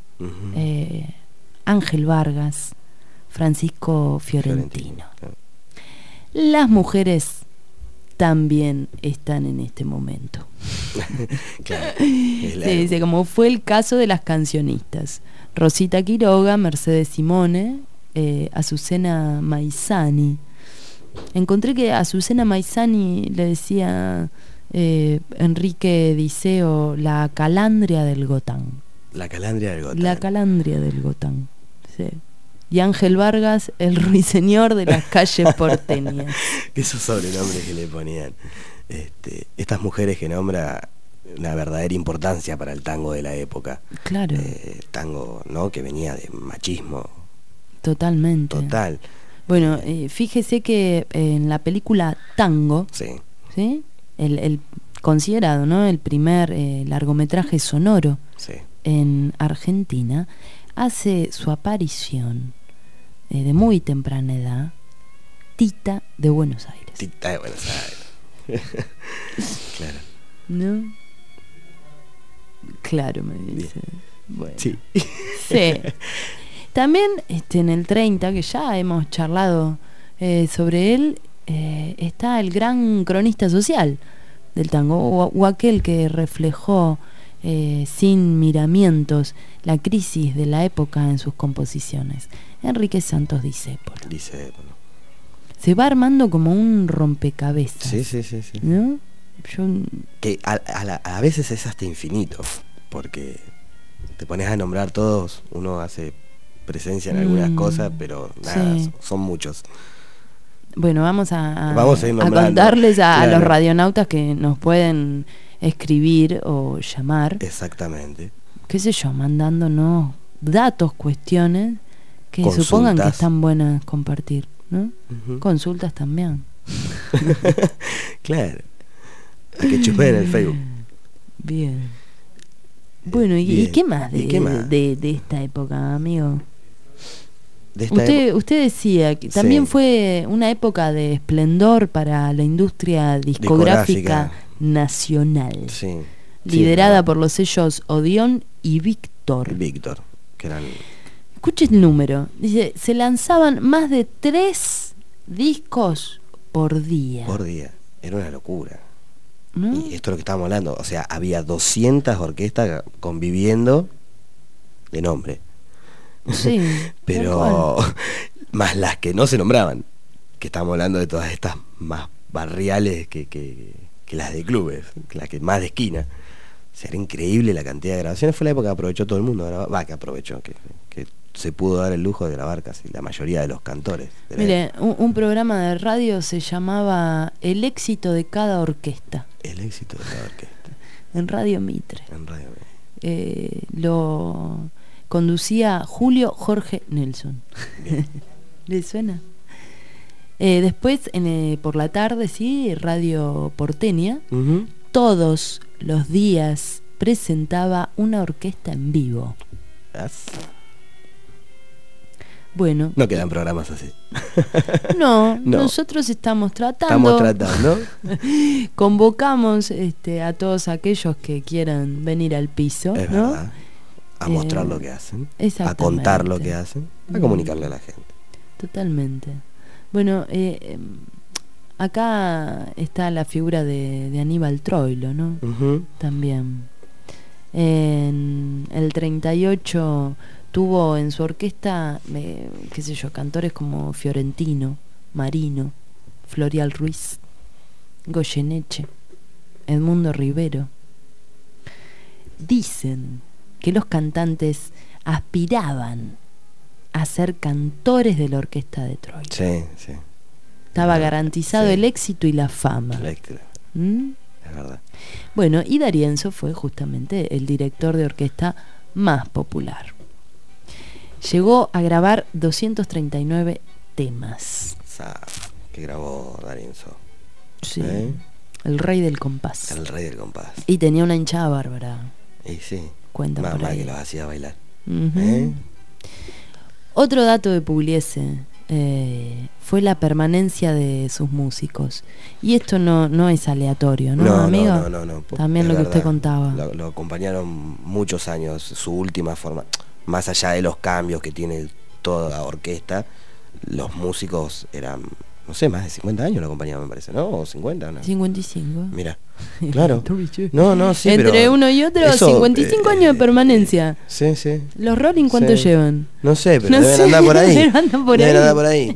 Ángel Vargas, Francisco Fiorentino. Las mujeres también están en este momento. Claro, sí, como fue el caso de las cancionistas. Rosita Quiroga, Mercedes Simone, Azucena Maizani. Encontré que a Azucena Maizani le decía Enrique Diceo la calandria del Gotán. La calandria del Gotán. La calandria del Gotán, sí. Y Ángel Vargas, el ruiseñor de las calles porteñas. Esos sobrenombres que le ponían. Estas mujeres que nombra una verdadera importancia para el tango de la época. Claro. Tango, ¿no?, que venía de machismo. Totalmente. Total. Bueno, fíjese que en la película Tango, ¿sí? El considerado, ¿no?, el primer largometraje sonoro en Argentina, hace su aparición de muy temprana edad Tita de Buenos Aires. Tita de Buenos Aires. Claro. ¿No? Claro, me dice. Bueno. Sí. Sí. También en el 30, que ya hemos charlado sobre él, está el gran cronista social del tango, o aquel que reflejó sin miramientos la crisis de la época en sus composiciones, Enrique Santos Discépolo. Se va armando como un rompecabezas. Sí. ¿No? Que a veces es hasta infinito, porque te pones a nombrar todos, uno hace presencia en algunas cosas, pero nada, son muchos. Bueno, vamos a claro, contarles a los radionautas que nos pueden escribir o llamar. Exactamente. Qué sé yo, mandándonos datos, cuestiones que Consultas. Supongan que están buenas compartir, ¿no? Consultas también. Claro. A que chupeen en el Facebook. Bien. Bueno, ¿y qué más de esta época, amigo? Usted decía que también fue una época de esplendor para la industria discográfica nacional, liderada por los sellos Odeón y Víctor, que eran... Escuche el número, dice, se lanzaban más de 3 discos por día. Era una locura. ¿No? Y esto es lo que estábamos hablando, o sea, había 200 orquestas conviviendo de nombre. Sí. Pero más las que no se nombraban, que estamos hablando de todas estas más barriales que las de clubes, las que más de esquina. O sea, era increíble la cantidad de grabaciones. Fue la época que aprovechó todo el mundo, que aprovechó, que se pudo dar el lujo de grabar casi la mayoría de los cantores. Mire, un programa de radio se llamaba El éxito de cada orquesta. El éxito de cada orquesta. En Radio Mitre. Lo conducía Julio Jorge Nelson. ¿Le suena? Después, por la tarde, Radio Porteña, todos los días presentaba una orquesta en vivo. Bueno. No quedan programas así. No, nosotros estamos tratando. Convocamos a todos aquellos que quieran venir al piso, es ¿no? Verdad. a mostrar lo que hacen, a Exactamente. contar lo que hacen, a comunicarle a la gente. Totalmente. Bueno, acá está la figura de Aníbal Troilo, ¿no? Ujú. También. En el 38 tuvo en su orquesta, qué sé yo, cantores como Fiorentino, Marino, Florial Ruiz, Goyeneche, Edmundo Rivero. Dicen que los cantantes aspiraban a ser cantores de la orquesta de Troilo. Sí, sí. Estaba garantizado Sí. el éxito y la fama. ¿Mm? Es verdad. Bueno, y D'Arienzo fue justamente el director de orquesta más popular. Llegó a grabar 239 temas. Que grabó D'Arienzo. Sí. El rey del compás. El rey del compás. Y tenía una hinchada bárbara. Y sí. Cuentan por Mamá ahí. que los hacía bailar. Ujú. Otro dato de Pugliese fue la permanencia de sus músicos. Y esto no es aleatorio, ¿no, amigo? No. También Es lo que usted verdad. contaba. Lo acompañaron muchos años, su última forma. Más allá de los cambios que tiene toda la orquesta, los músicos eran, no sé, más de 50 años lo acompañaban, me parece, ¿no? ¿O 50? ¿No? 55. Mira, claro. No, sí, Entre pero uno y otro, eso, 55 años de permanencia. Sí, sí. ¿Los Rolling cuánto Sí. llevan? No sé, pero No deben sé, andar por ahí. pero andan por Deben ahí. andar por ahí.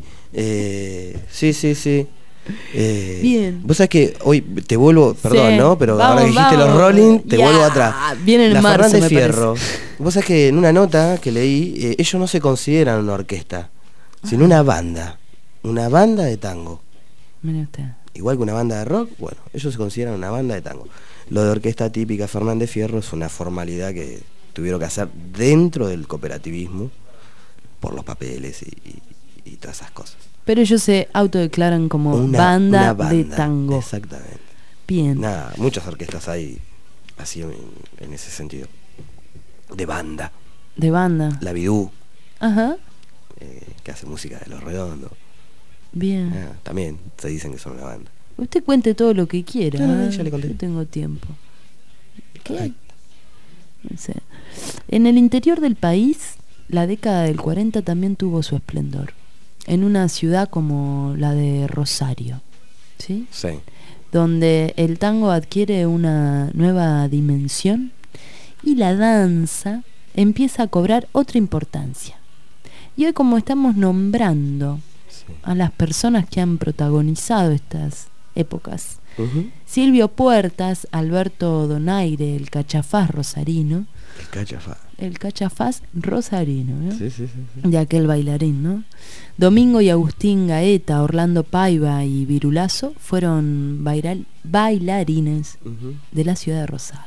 Sí. Bien. Vos sabés que hoy te vuelvo, perdón, Sí. ¿no? Pero Vamos, ahora que dijiste vamos. los Rolling, te Ya, vuelvo atrás. viene en la marzo, Fernández me Fierro. Vos sabés que en una nota que leí, ellos no se consideran una orquesta, sino una banda de tango. Mire usted. Igual que una banda de rock, bueno, ellos se consideran una banda de tango. Lo de orquesta típica Fernández Fierro es una formalidad que tuvieron que hacer dentro del cooperativismo por los papeles y todas esas cosas. Pero ellos se autodeclaran como Una banda banda, de tango. Exactamente. Bien. Nada, muchas orquestas hay así en ese sentido. De banda. De banda. La Bidú, Ajá. que hace música de Los Redondos. Bien. También se dicen que son una banda. Usted cuente todo lo que quiera. No, ya le conté. Yo tengo tiempo. ¿Qué? No sé. En el interior del país, la década del 40 también tuvo su esplendor. En una ciudad como la de Rosario, ¿sí? Sí. Donde el tango adquiere una nueva dimensión y la danza empieza a cobrar otra importancia. Y hoy, como estamos nombrando a las personas que han protagonizado estas épocas, Silvio Puertas, Alberto Donaire, el cachafaz rosarino, el cachafaz rosarino, ¿no? Sí. De aquel bailarín, ¿no? Domingo y Agustín Gaeta, Orlando Paiva y Virulazo fueron bailarines de la ciudad de Rosario.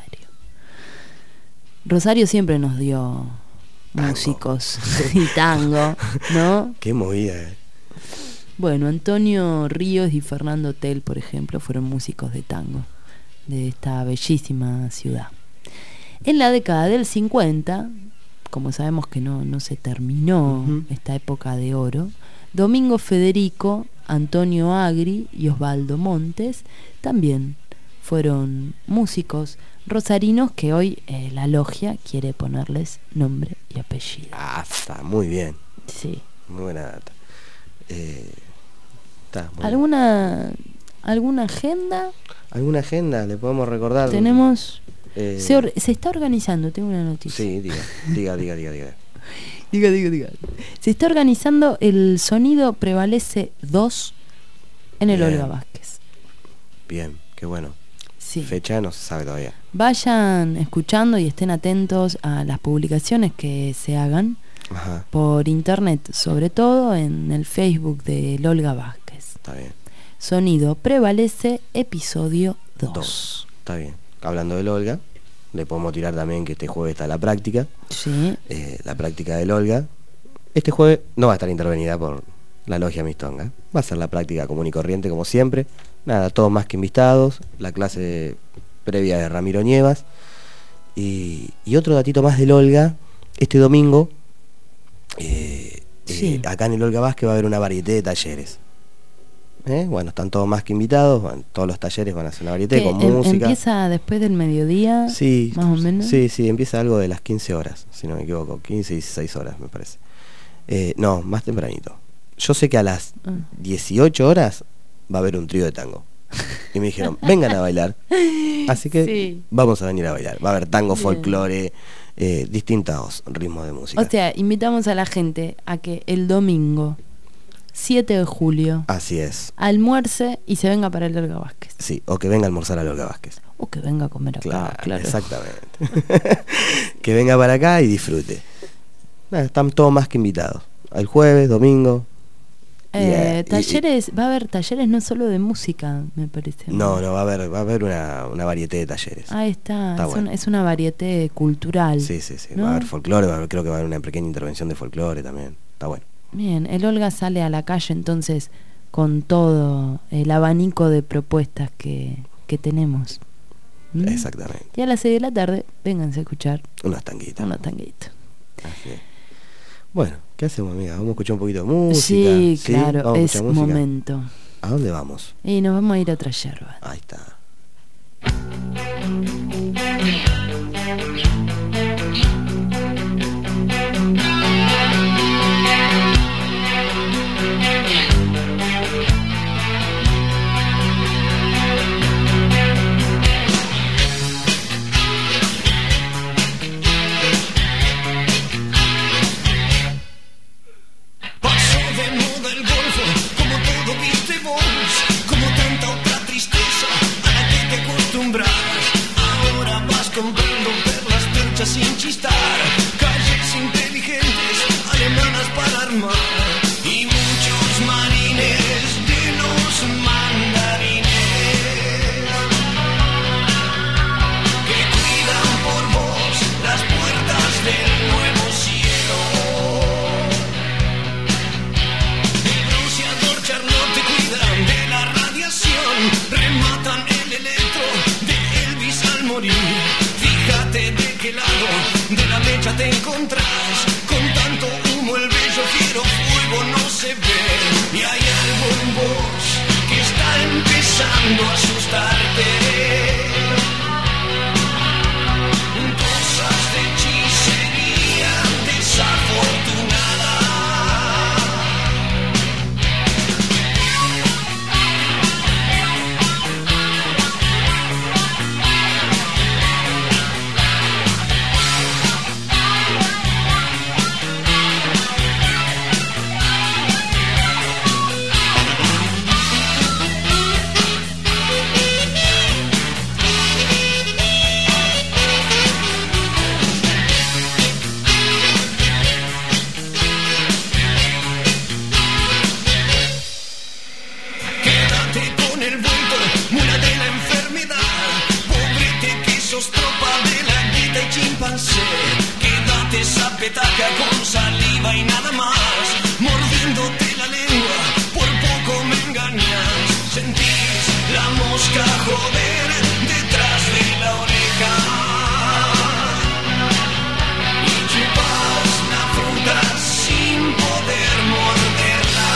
Rosario siempre nos dio músicos y tango, ¿no? Qué movida, Bueno, Antonio Ríos y Fernando Tell, por ejemplo, fueron músicos de tango de esta bellísima ciudad. En la década del 50, como sabemos que no se terminó esta época de oro, Domingo Federico, Antonio Agri y Osvaldo Montes también fueron músicos rosarinos que hoy la logia quiere ponerles nombre y apellido. Está muy bien. Sí. Muy buena data. ¿Alguna agenda? ¿Alguna agenda? ¿Le podemos recordar? Tenemos... se está organizando, tengo una noticia. Sí, diga. Diga. Se está organizando el Sonido Prevalece 2 en el Bien. Olga Vázquez. Bien, qué bueno. Sí. Fecha no se sabe todavía. Vayan escuchando y estén atentos a las publicaciones que se hagan por internet, sobre todo en el Facebook de Olga Vázquez. Está bien. Sonido Prevalece, episodio 2. Está bien. Hablando del Olga, le podemos tirar también que este jueves está la práctica. Sí. La práctica del Olga. Este jueves no va a estar intervenida por la logia Mistonga. Va a ser la práctica común y corriente como siempre. Nada, todos más que invitados. La clase previa de Ramiro Nievas. Y otro datito más del Olga. Este domingo, acá en el Olga Vázquez va a haber una variedad de talleres. Bueno, están todos más que invitados, todos los talleres van a hacer una varieté con música. ¿Empieza después del mediodía? Sí, más o menos. Sí, empieza algo de las 15 horas, si no me equivoco, 15 y 16 horas me parece. No, más tempranito. Yo sé que a las 18 horas va a haber un trío de tango. Y me dijeron, vengan a bailar. Así que vamos a venir a bailar. Va a haber tango, folclore, distintos ritmos de música. O sea, invitamos a la gente a que el domingo 7 de julio así es, almuerce y se venga para el Olga Vázquez. Sí, o que venga a almorzar al Olga Vázquez. O que venga a comer acá, claro. Exactamente. Que venga para acá y disfrute. Están todos más que invitados. El jueves, domingo. Talleres, va a haber talleres no solo de música, me parece. No, va a haber una varieté de talleres. Ahí está bueno. Es una varieté cultural. Sí, ¿no? Va a haber folclore, creo que va a haber una pequeña intervención de folclore también. Está bueno. Bien, el Olga sale a la calle entonces con todo el abanico de propuestas que tenemos. Exactamente. Y a las 6 de la tarde, vénganse a escuchar unos tanguitos. Así es. Bueno, ¿qué hacemos, amiga? Vamos a escuchar un poquito de música. Sí, claro, es momento. ¿A dónde vamos? Y nos vamos a ir a otra yerba. Ahí está. Sin chistar, calles inteligentes, alemanas para armar, y muchos marines de los mandarines que cuidan por vos las puertas del nuevo cielo. El bronceador Charlotte te cuidan de la radiación, rematan el electro de Elvis al morir. Fíjate de qué lado de la mecha te encontrás, con tanto humo el bello fiero fuego no se ve, y hay algo en vos que está empezando a asustarte. Cosas de hechicería desafortunada. Quédate esa petaca con saliva y nada más, mordiéndote la lengua, por poco me engañas. Sentís la mosca joder detrás de la oreja y chupas la fruta sin poder morderla.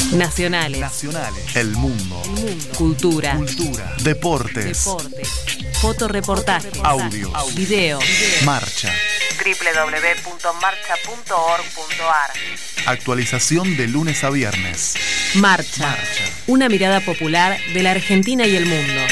Nacionales. El mundo. Cultura. Deportes. Fotoreportajes. Audios. Videos. Marcha. www.marcha.org.ar. Actualización de lunes a viernes. Marcha. Una mirada popular de la Argentina y el mundo.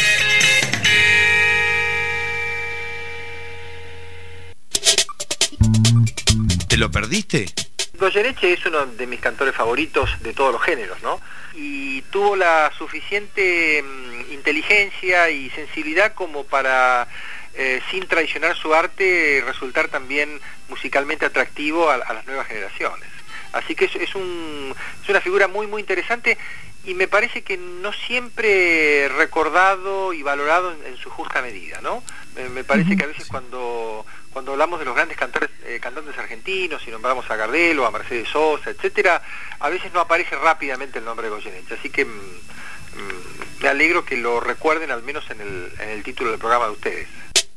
¿Te lo perdiste? Goyeneche es uno de mis cantores favoritos de todos los géneros, ¿no? Y tuvo la suficiente inteligencia y sensibilidad como para, sin traicionar su arte, resultar también musicalmente atractivo a las nuevas generaciones. Así que es una figura muy, muy interesante y me parece que no siempre recordado y valorado en su justa medida, ¿no? Me parece que a veces cuando hablamos de los grandes cantantes argentinos y nombramos a Gardel o a Mercedes Sosa, etcétera, a veces no aparece rápidamente el nombre de Goyeneche, así que me alegro que lo recuerden al menos en el título del programa de ustedes.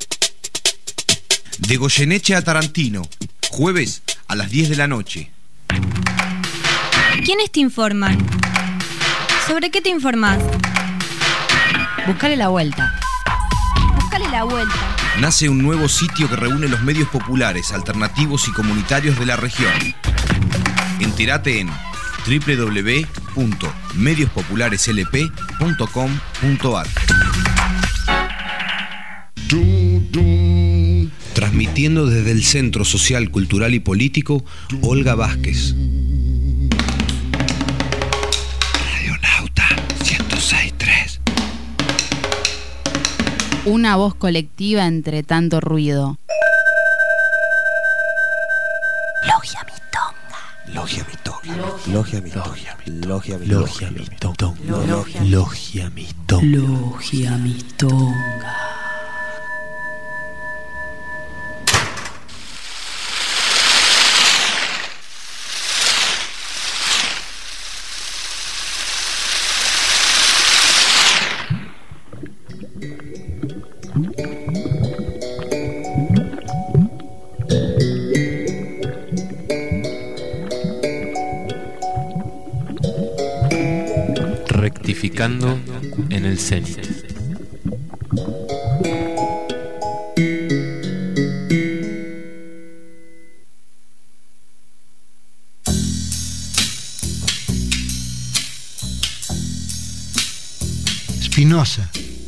De Goyeneche a Tarantino, jueves a las 10 de la noche. ¿Quiénes te informan? ¿Sobre qué te informás? Buscale la vuelta. Buscale la vuelta. Nace un nuevo sitio que reúne los medios populares, alternativos y comunitarios de la región. Entérate en www.mediospopulareslp.com.ar. Transmitiendo desde el Centro Social, Cultural y Político, Olga Vázquez. Radionauta 106.3. Una voz colectiva entre tanto ruido. Logia Mitonga. Logia Mitonga. Logia Mitonga. Logia Mitonga. Logia Mitonga. Logia Mitonga. Logia Mitonga. Rectificando en el cenit. Spinoza.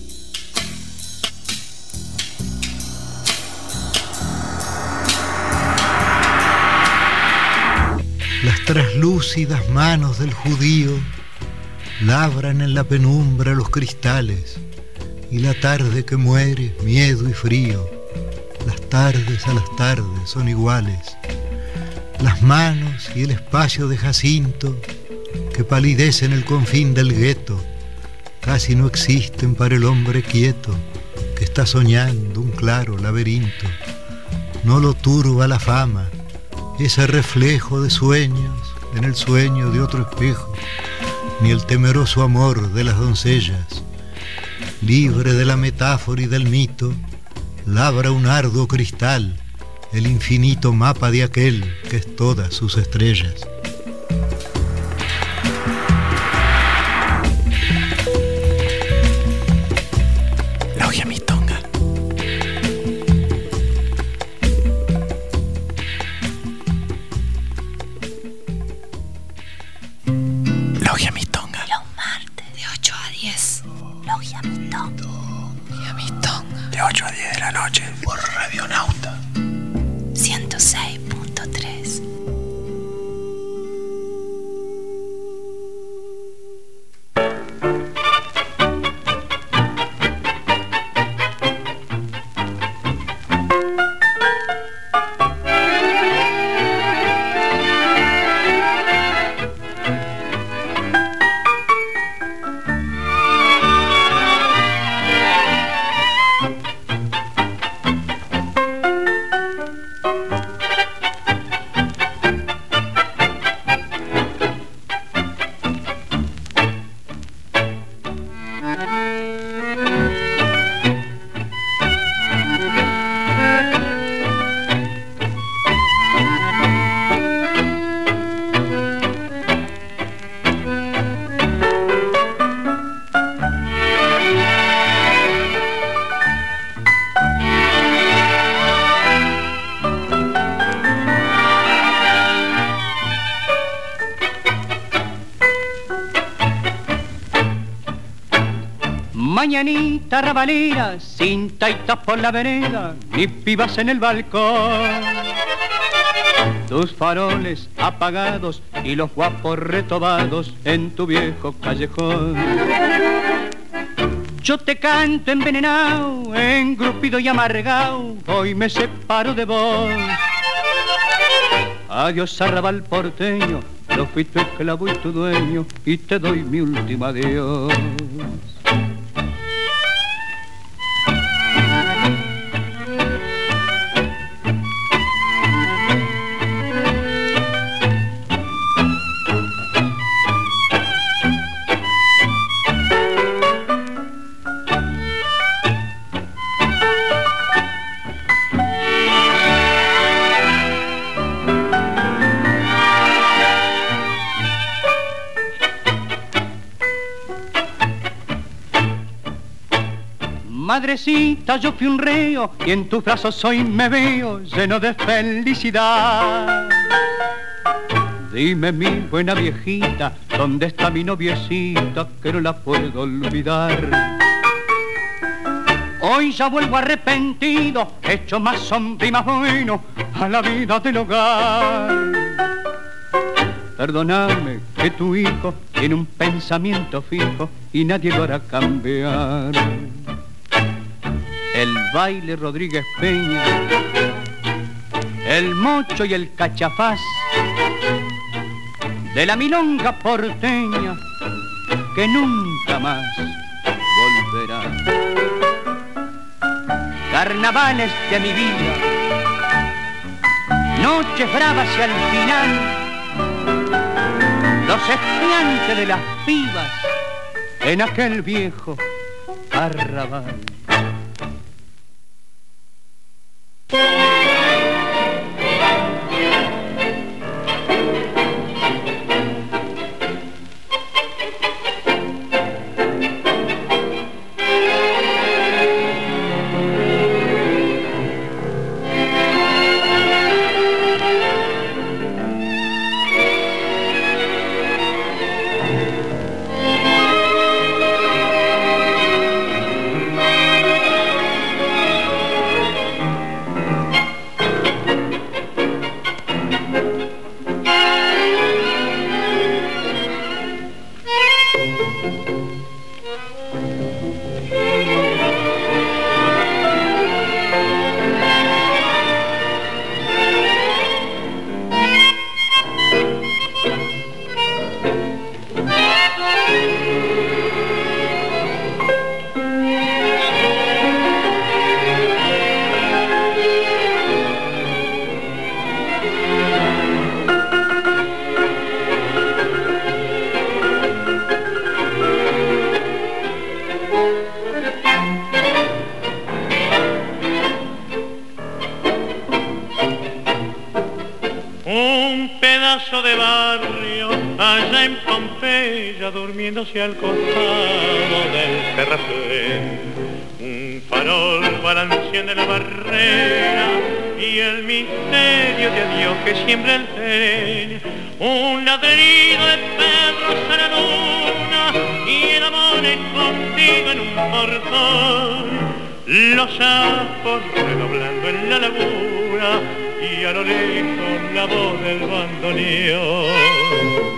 Las traslúcidas manos del judío labran en la penumbra los cristales, y la tarde que muere, miedo y frío. Las tardes a las tardes son iguales. Las manos y el espacio de Jacinto, que palidece en el confín del gueto, casi no existen para el hombre quieto, que está soñando un claro laberinto. No lo turba la fama, ese reflejo de sueños en el sueño de otro espejo, ni el temeroso amor de las doncellas. Libre de la metáfora y del mito, labra un arduo cristal, el infinito mapa de aquel que es todas sus estrellas. Logia Mitonga. Logia Mitonga. Los martes de 8 a 10. Logia Mitonga. Logia Mitonga. De 8 a 10 de la noche. Por Radionauta 106.3. Mañanita rabalera, sin taitas por la vereda, ni pibas en el balcón. Tus faroles apagados y los guapos retobados en tu viejo callejón. Yo te canto envenenado, engrupido y amargado, hoy me separo de vos. Adiós arrabal porteño, yo fui tu esclavo y tu dueño, y te doy mi último adiós. Madrecita, yo fui un reo y en tus brazos hoy me veo lleno de felicidad. Dime, mi buena viejita, ¿dónde está mi noviecita que no la puedo olvidar? Hoy ya vuelvo arrepentido, hecho más hombre y más bueno a la vida del hogar. Perdóname que tu hijo tiene un pensamiento fijo y nadie lo hará cambiar. El baile Rodríguez Peña, el mocho y el cachafaz, de la milonga porteña que nunca más volverá. Carnavales de mi vida, noches bravas y al final, los estudiantes de las pibas en aquel viejo arrabal. Durmiéndose al costado del terraplén, un farol balanceando la barrera y el misterio de adiós que siembra el tren, un ladrido de perros a la luna y el amor escondido en un portón, los sapos redoblando en la laguna y a lo lejos la voz del bandoneón.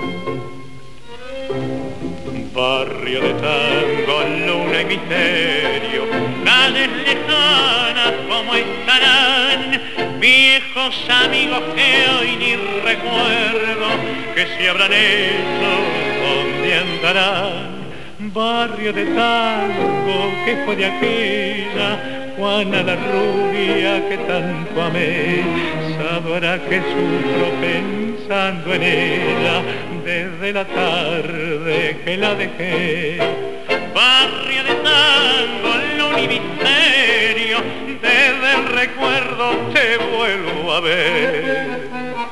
Barrio de tango, luna y misterio, calles lejanas como estarán, viejos amigos que hoy ni recuerdo, que se habrán hecho, donde andarán. Barrio de tango, que fue de aquella Juana la rubia que tanto amé, sabrá que sufro pensando en ella desde la tarde que la dejé. Barrio de tango, luna y misterio, desde el recuerdo te vuelvo a ver.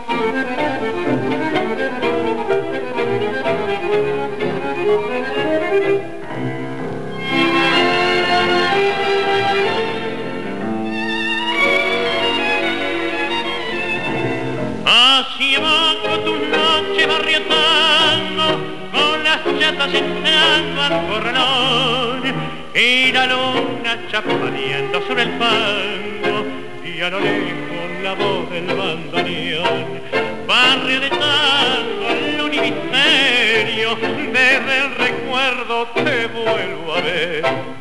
Hacia abajo tu noche barriotando, con las chatas entrando al corralón, y la luna chapaneando sobre el fango, y a lo lejos la voz del bandoneón. Barrio de tango, luna y misterio, desde el recuerdo te vuelvo a ver.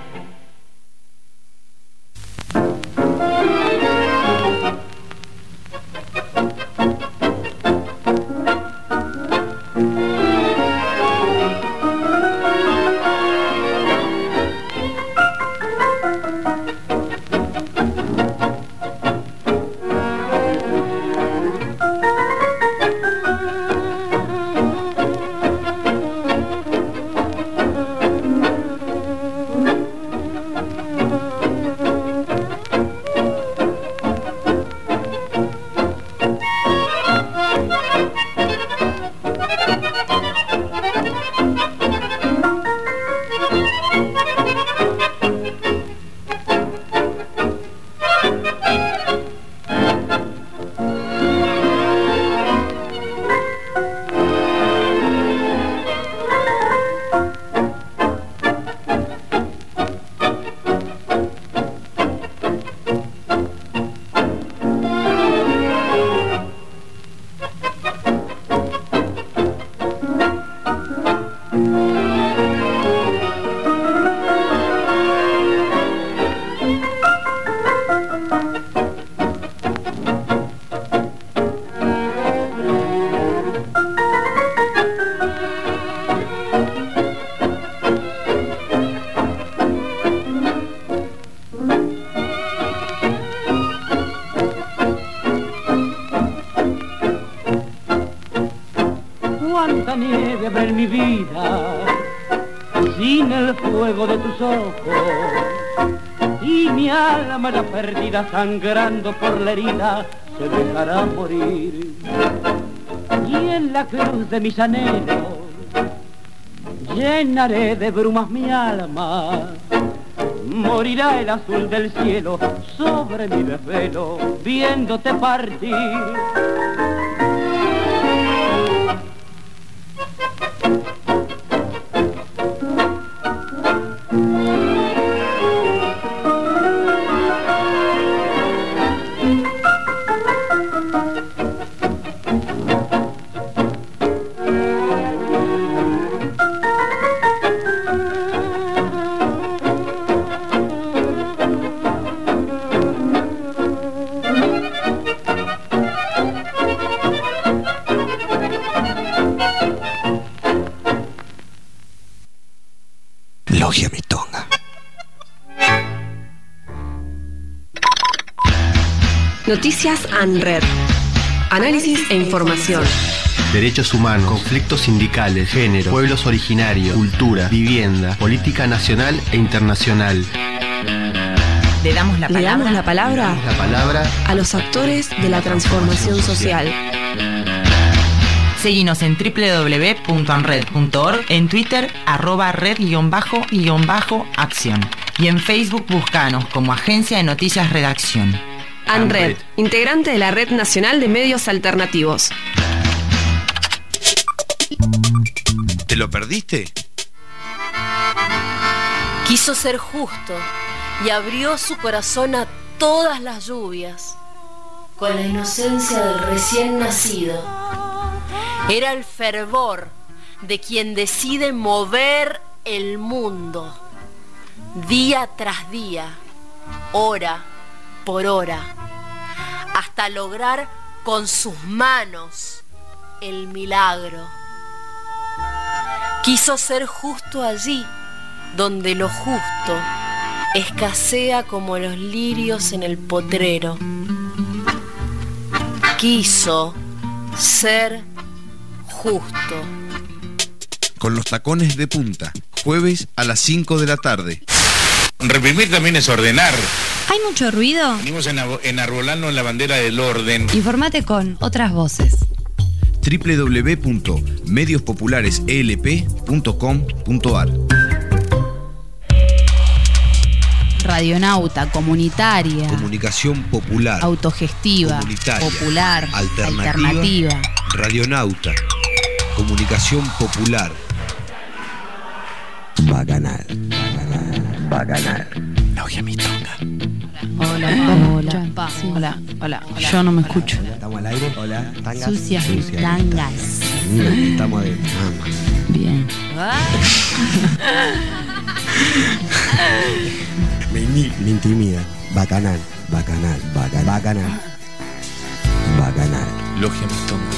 Cuánta nieve habrá en mi vida sin el fuego de tus ojos, y mi alma ya perdida sangrando por la herida se dejará morir. Y en la cruz de mis anhelos llenaré de brumas mi alma, morirá el azul del cielo sobre mi desvelo viéndote partir. Logia Mistonga. Noticias ANRED. Análisis e información. Derechos humanos, conflictos sindicales, género, pueblos originarios, cultura, vivienda, política nacional e internacional. Le damos la palabra a los actores de la transformación social. Seguinos en www.anred.org, en Twitter @red_acción y en Facebook buscanos como Agencia de Noticias Redacción. ANRED, integrante de la Red Nacional de Medios Alternativos. ¿Te lo perdiste? Quiso ser justo y abrió su corazón a todas las lluvias, con la inocencia del recién nacido. Era el fervor de quien decide mover el mundo, día tras día, hora por hora, hasta lograr con sus manos el milagro. Quiso ser justo allí, donde lo justo escasea como los lirios en el potrero. Quiso ser justo. Con los tacones de punta, jueves a las 5 de la tarde. Reprimir también es ordenar. ¿Hay mucho ruido? Venimos enarbolando la bandera del orden. Informate con otras voces. www.mediospopulareselp.com.ar. Radionauta, comunitaria, comunicación popular, autogestiva, comunitaria, popular, alternativa. Radionauta, comunicación popular. Bacanal. Bacanal. Logia Mistonga. Hola. Yo no me escucho. ¿Estamos al aire? Hola. ¿Tangas? Sucias tangas. Estamos adentro. Bien. Me intimida. Bacanal. Logia Mistonga.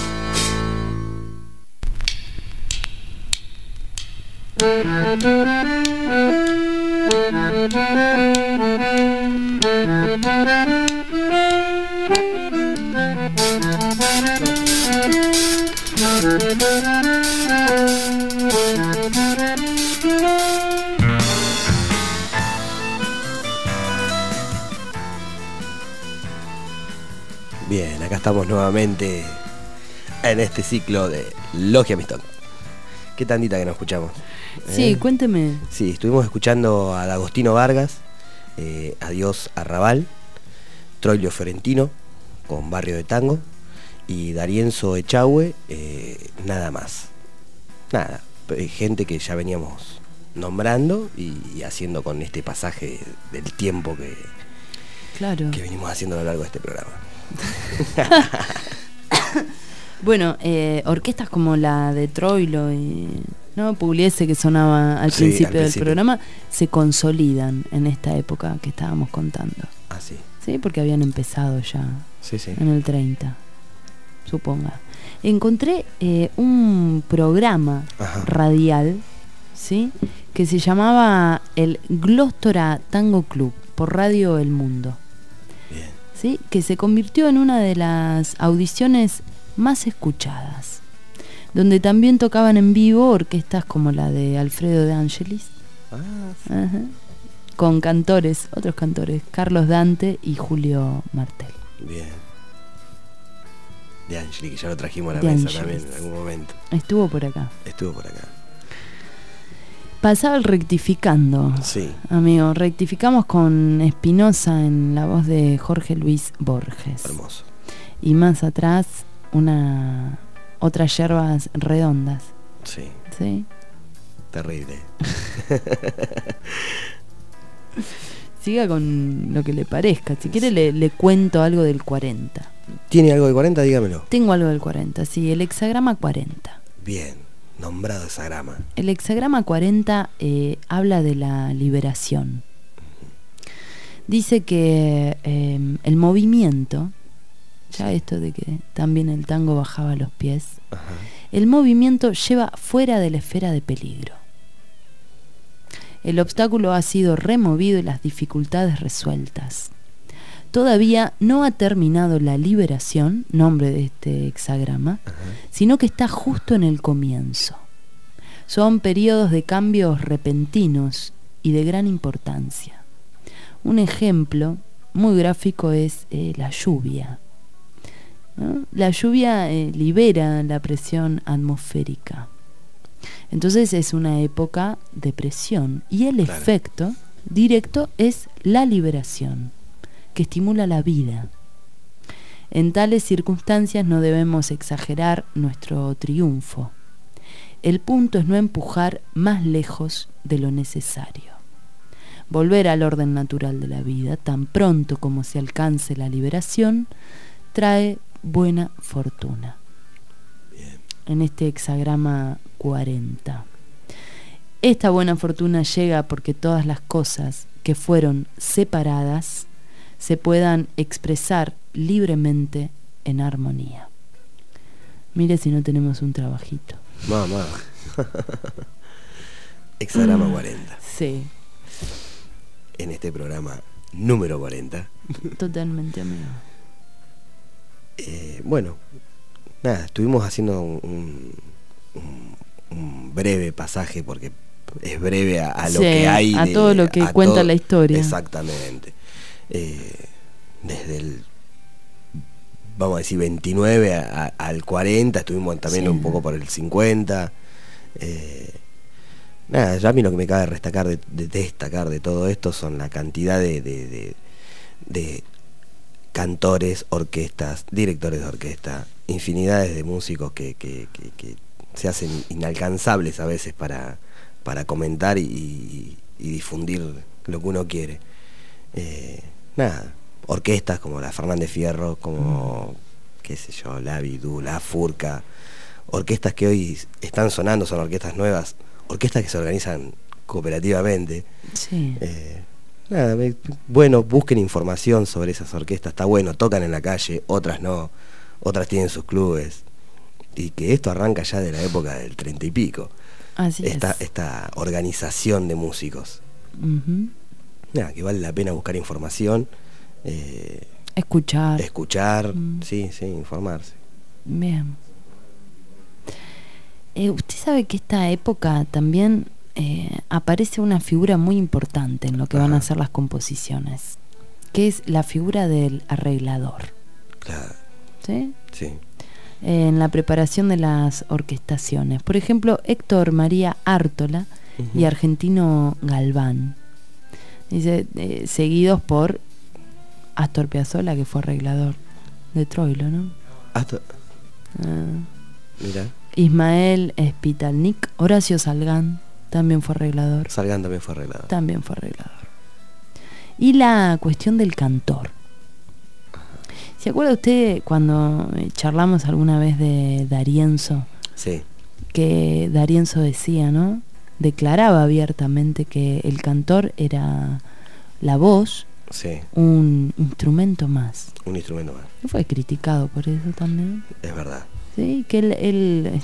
Bien, acá estamos nuevamente en este ciclo de Logia Mistonga. ¿Qué tandita que nos escuchamos? Sí, cuénteme. Sí, estuvimos escuchando a D'Agostino Vargas, Adiós Arrabal, Troilo Fiorentino con Barrio de Tango y D'Arienzo Echagüe, Nada Más. Nada, gente que ya veníamos nombrando y haciendo con este pasaje del tiempo que venimos haciendo a lo largo de este programa. Bueno, orquestas como la de Troilo y Pugliese, que sonaba al principio del programa, se consolidan en esta época que estábamos contando. Ah, sí. Sí, porque habían empezado ya en el 30, suponga. Encontré un programa radial, ¿sí?, que se llamaba el Glostora Tango Club por Radio El Mundo. Bien. ¿Sí? Que se convirtió en una de las audiciones más escuchadas, donde también tocaban en vivo orquestas como la de Alfredo De Angelis, con otros cantores, Carlos Dante y Julio Martel. Bien. De Angelis, que ya lo trajimos a la mesa también en algún momento. Estuvo por acá. Pasaba el rectificando. Sí. Amigo, rectificamos con Espinosa en la voz de Jorge Luis Borges. Hermoso. Y más atrás, otras yerbas redondas. Sí. ¿Sí? Terrible. Siga con lo que le parezca. Si quiere le cuento algo del 40. ¿Tiene algo del 40? Dígamelo. Tengo algo del 40, sí, el hexagrama 40. Bien, nombrado hexagrama. El hexagrama 40 habla de la liberación. Dice que el movimiento, ya esto de que también el tango bajaba los pies, el movimiento lleva fuera de la esfera de peligro. El obstáculo ha sido removido y las dificultades resueltas. Todavía no ha terminado la liberación, nombre de este hexagrama, sino que está justo en el comienzo. Son periodos de cambios repentinos y de gran importancia. Un ejemplo muy gráfico es la lluvia, ¿no? La lluvia libera la presión atmosférica. Entonces es una época de presión y el efecto directo es la liberación, que estimula la vida. En tales circunstancias no debemos exagerar nuestro triunfo. El punto es no empujar más lejos de lo necesario. Volver al orden natural de la vida, tan pronto como se alcance la liberación, trae buena fortuna. Bien. En este hexagrama 40. Esta buena fortuna llega porque todas las cosas que fueron separadas se puedan expresar libremente en armonía. Mire si no tenemos un trabajito. Mamá. Hexagrama 40. Sí. En este programa número 40. Totalmente, amigo. Bueno, nada, estuvimos haciendo un breve pasaje porque es breve a lo que hay. A todo lo que cuenta la historia. Exactamente. Desde el, vamos a decir, 29 al 40, estuvimos también un poco por el 50. Nada, ya a mí lo que me cabe destacar de destacar de todo esto son la cantidad de cantores, orquestas, directores de orquesta, infinidades de músicos que se hacen inalcanzables a veces para comentar y difundir lo que uno quiere. Nada, orquestas como la Fernández Fierro, como, qué sé yo, la Bidú, la Furca, orquestas que hoy están sonando, son orquestas nuevas, orquestas que se organizan cooperativamente. Sí. Nada, bueno, busquen información sobre esas orquestas, está bueno, tocan en la calle, otras no, otras tienen sus clubes, y que esto arranca ya de la época del 30 y pico. Así esta organización de músicos. Uh-huh. Nada, que vale la pena buscar información, escuchar, sí, informarse. Bien. Usted sabe que esta época también aparece una figura muy importante en lo que van a ser las composiciones, que es la figura del arreglador. Claro. ¿Sí? Sí. En la preparación de las orquestaciones. Por ejemplo, Héctor María Ártola y Argentino Galván. Dice, seguidos por Astor Piazzolla, que fue arreglador de Troilo, ¿no? Mira. Ismael Spitalnik, Horacio Salgán también fue arreglador. Salgán también fue arreglador. Y la cuestión del cantor. ¿Se acuerda usted cuando charlamos alguna vez de D'Arienzo? Sí. Que D'Arienzo decía, ¿no? Declaraba abiertamente que el cantor era la voz, sí, un instrumento más. Un instrumento más. Fue criticado por eso también. Es verdad. Sí, que él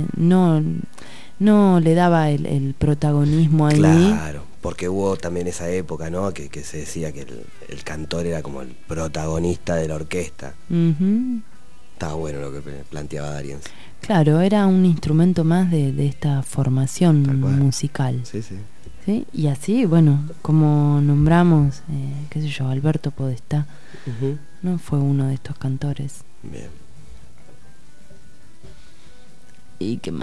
no le daba el protagonismo ahí. Claro, porque hubo también esa época, ¿no? Que se decía que el cantor era como el protagonista de la orquesta. Uh-huh. Estaba bueno lo que planteaba D'Arienzo. Claro, era un instrumento más de esta formación musical. Sí, sí. ¿Sí? Y así, bueno, como nombramos, qué sé yo, Alberto Podestá, ¿no? Fue uno de estos cantores. Bien. ¿Y qué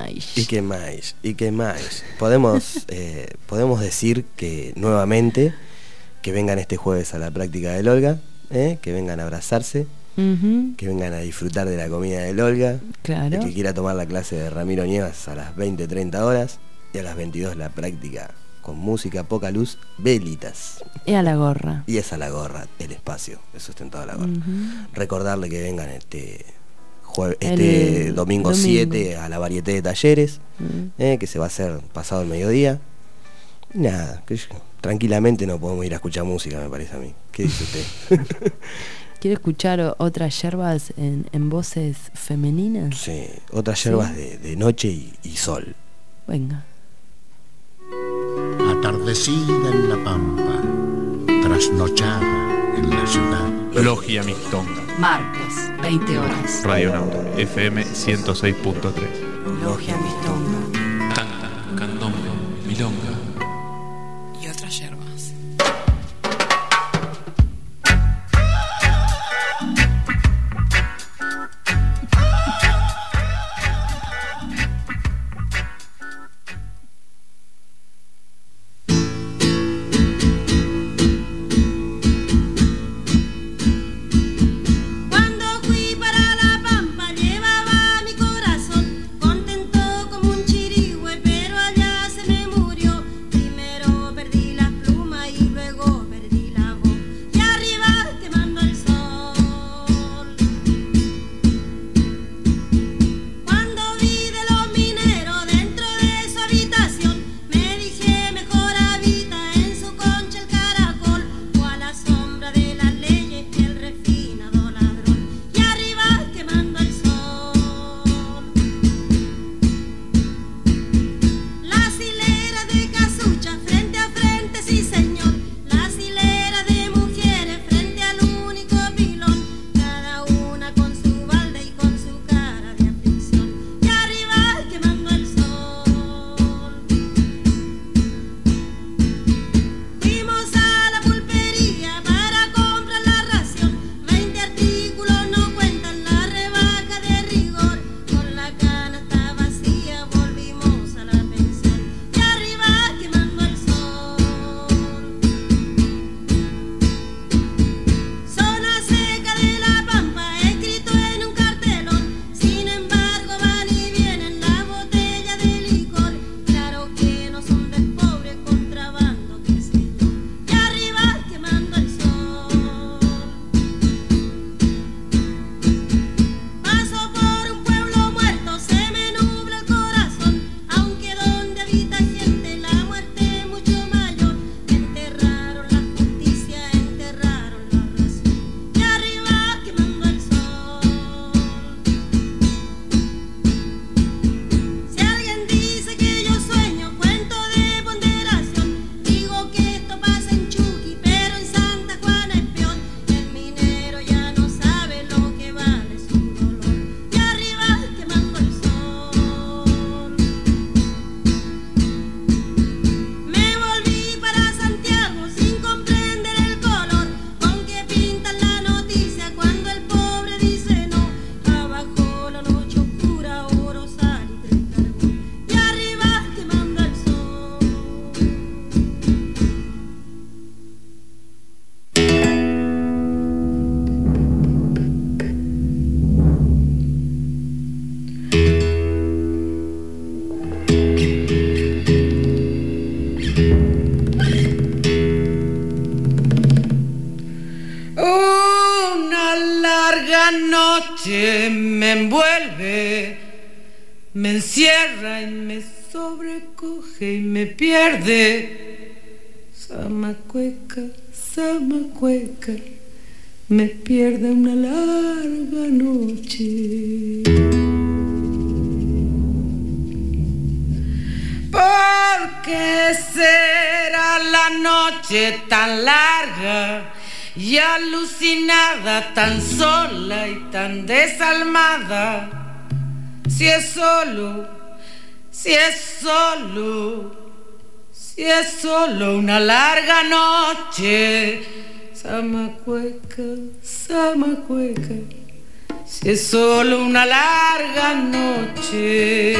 más? Podemos decir que nuevamente que vengan este jueves a la práctica del Olga, que vengan a abrazarse, que vengan a disfrutar de la comida del Olga, claro. El que quiera tomar la clase de Ramiro Nievas a las 20-30 horas y a las 22 la práctica con música, poca luz, velitas. Y a la gorra. Y es a la gorra, el espacio, el sustentado a la gorra. Recordarle que vengan domingo 7 a la varieté de talleres, que se va a hacer pasado el mediodía. Nada, que tranquilamente no podemos ir a escuchar música, me parece a mí. ¿Qué dice usted? ¿Quiere escuchar otras yerbas en voces femeninas? Sí, otras yerbas de noche y sol. Venga. Atardecida en la pampa, trasnochada en la ciudad. Logia Mistonga. Martes, 20 horas. Radio Nauta, FM 106.3. Logia Mistonga. Tanta, candombe, milonga. Y otras yerbas. noche me envuelve, me encierra y me sobrecoge y me pierde. Zamacueca, Zamacueca, me pierde una larga noche. ¿Por qué será la noche tan larga y alucinada, tan sola y tan desalmada? Si es solo una larga noche. Zamacueca, Zamacueca, si es solo una larga noche.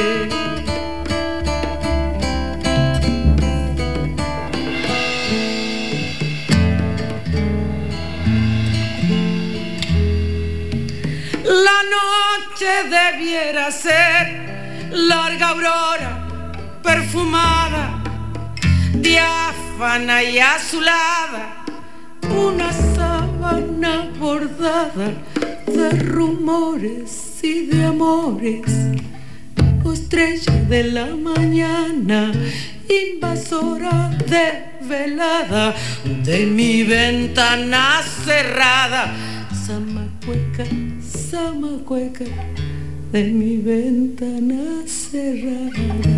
La noche debiera ser larga aurora, perfumada, diáfana y azulada, una sábana bordada de rumores y de amores, oh estrella de la mañana, invasora desvelada de mi ventana cerrada. Zamacueca, Zamacueca, de mi ventana cerrada.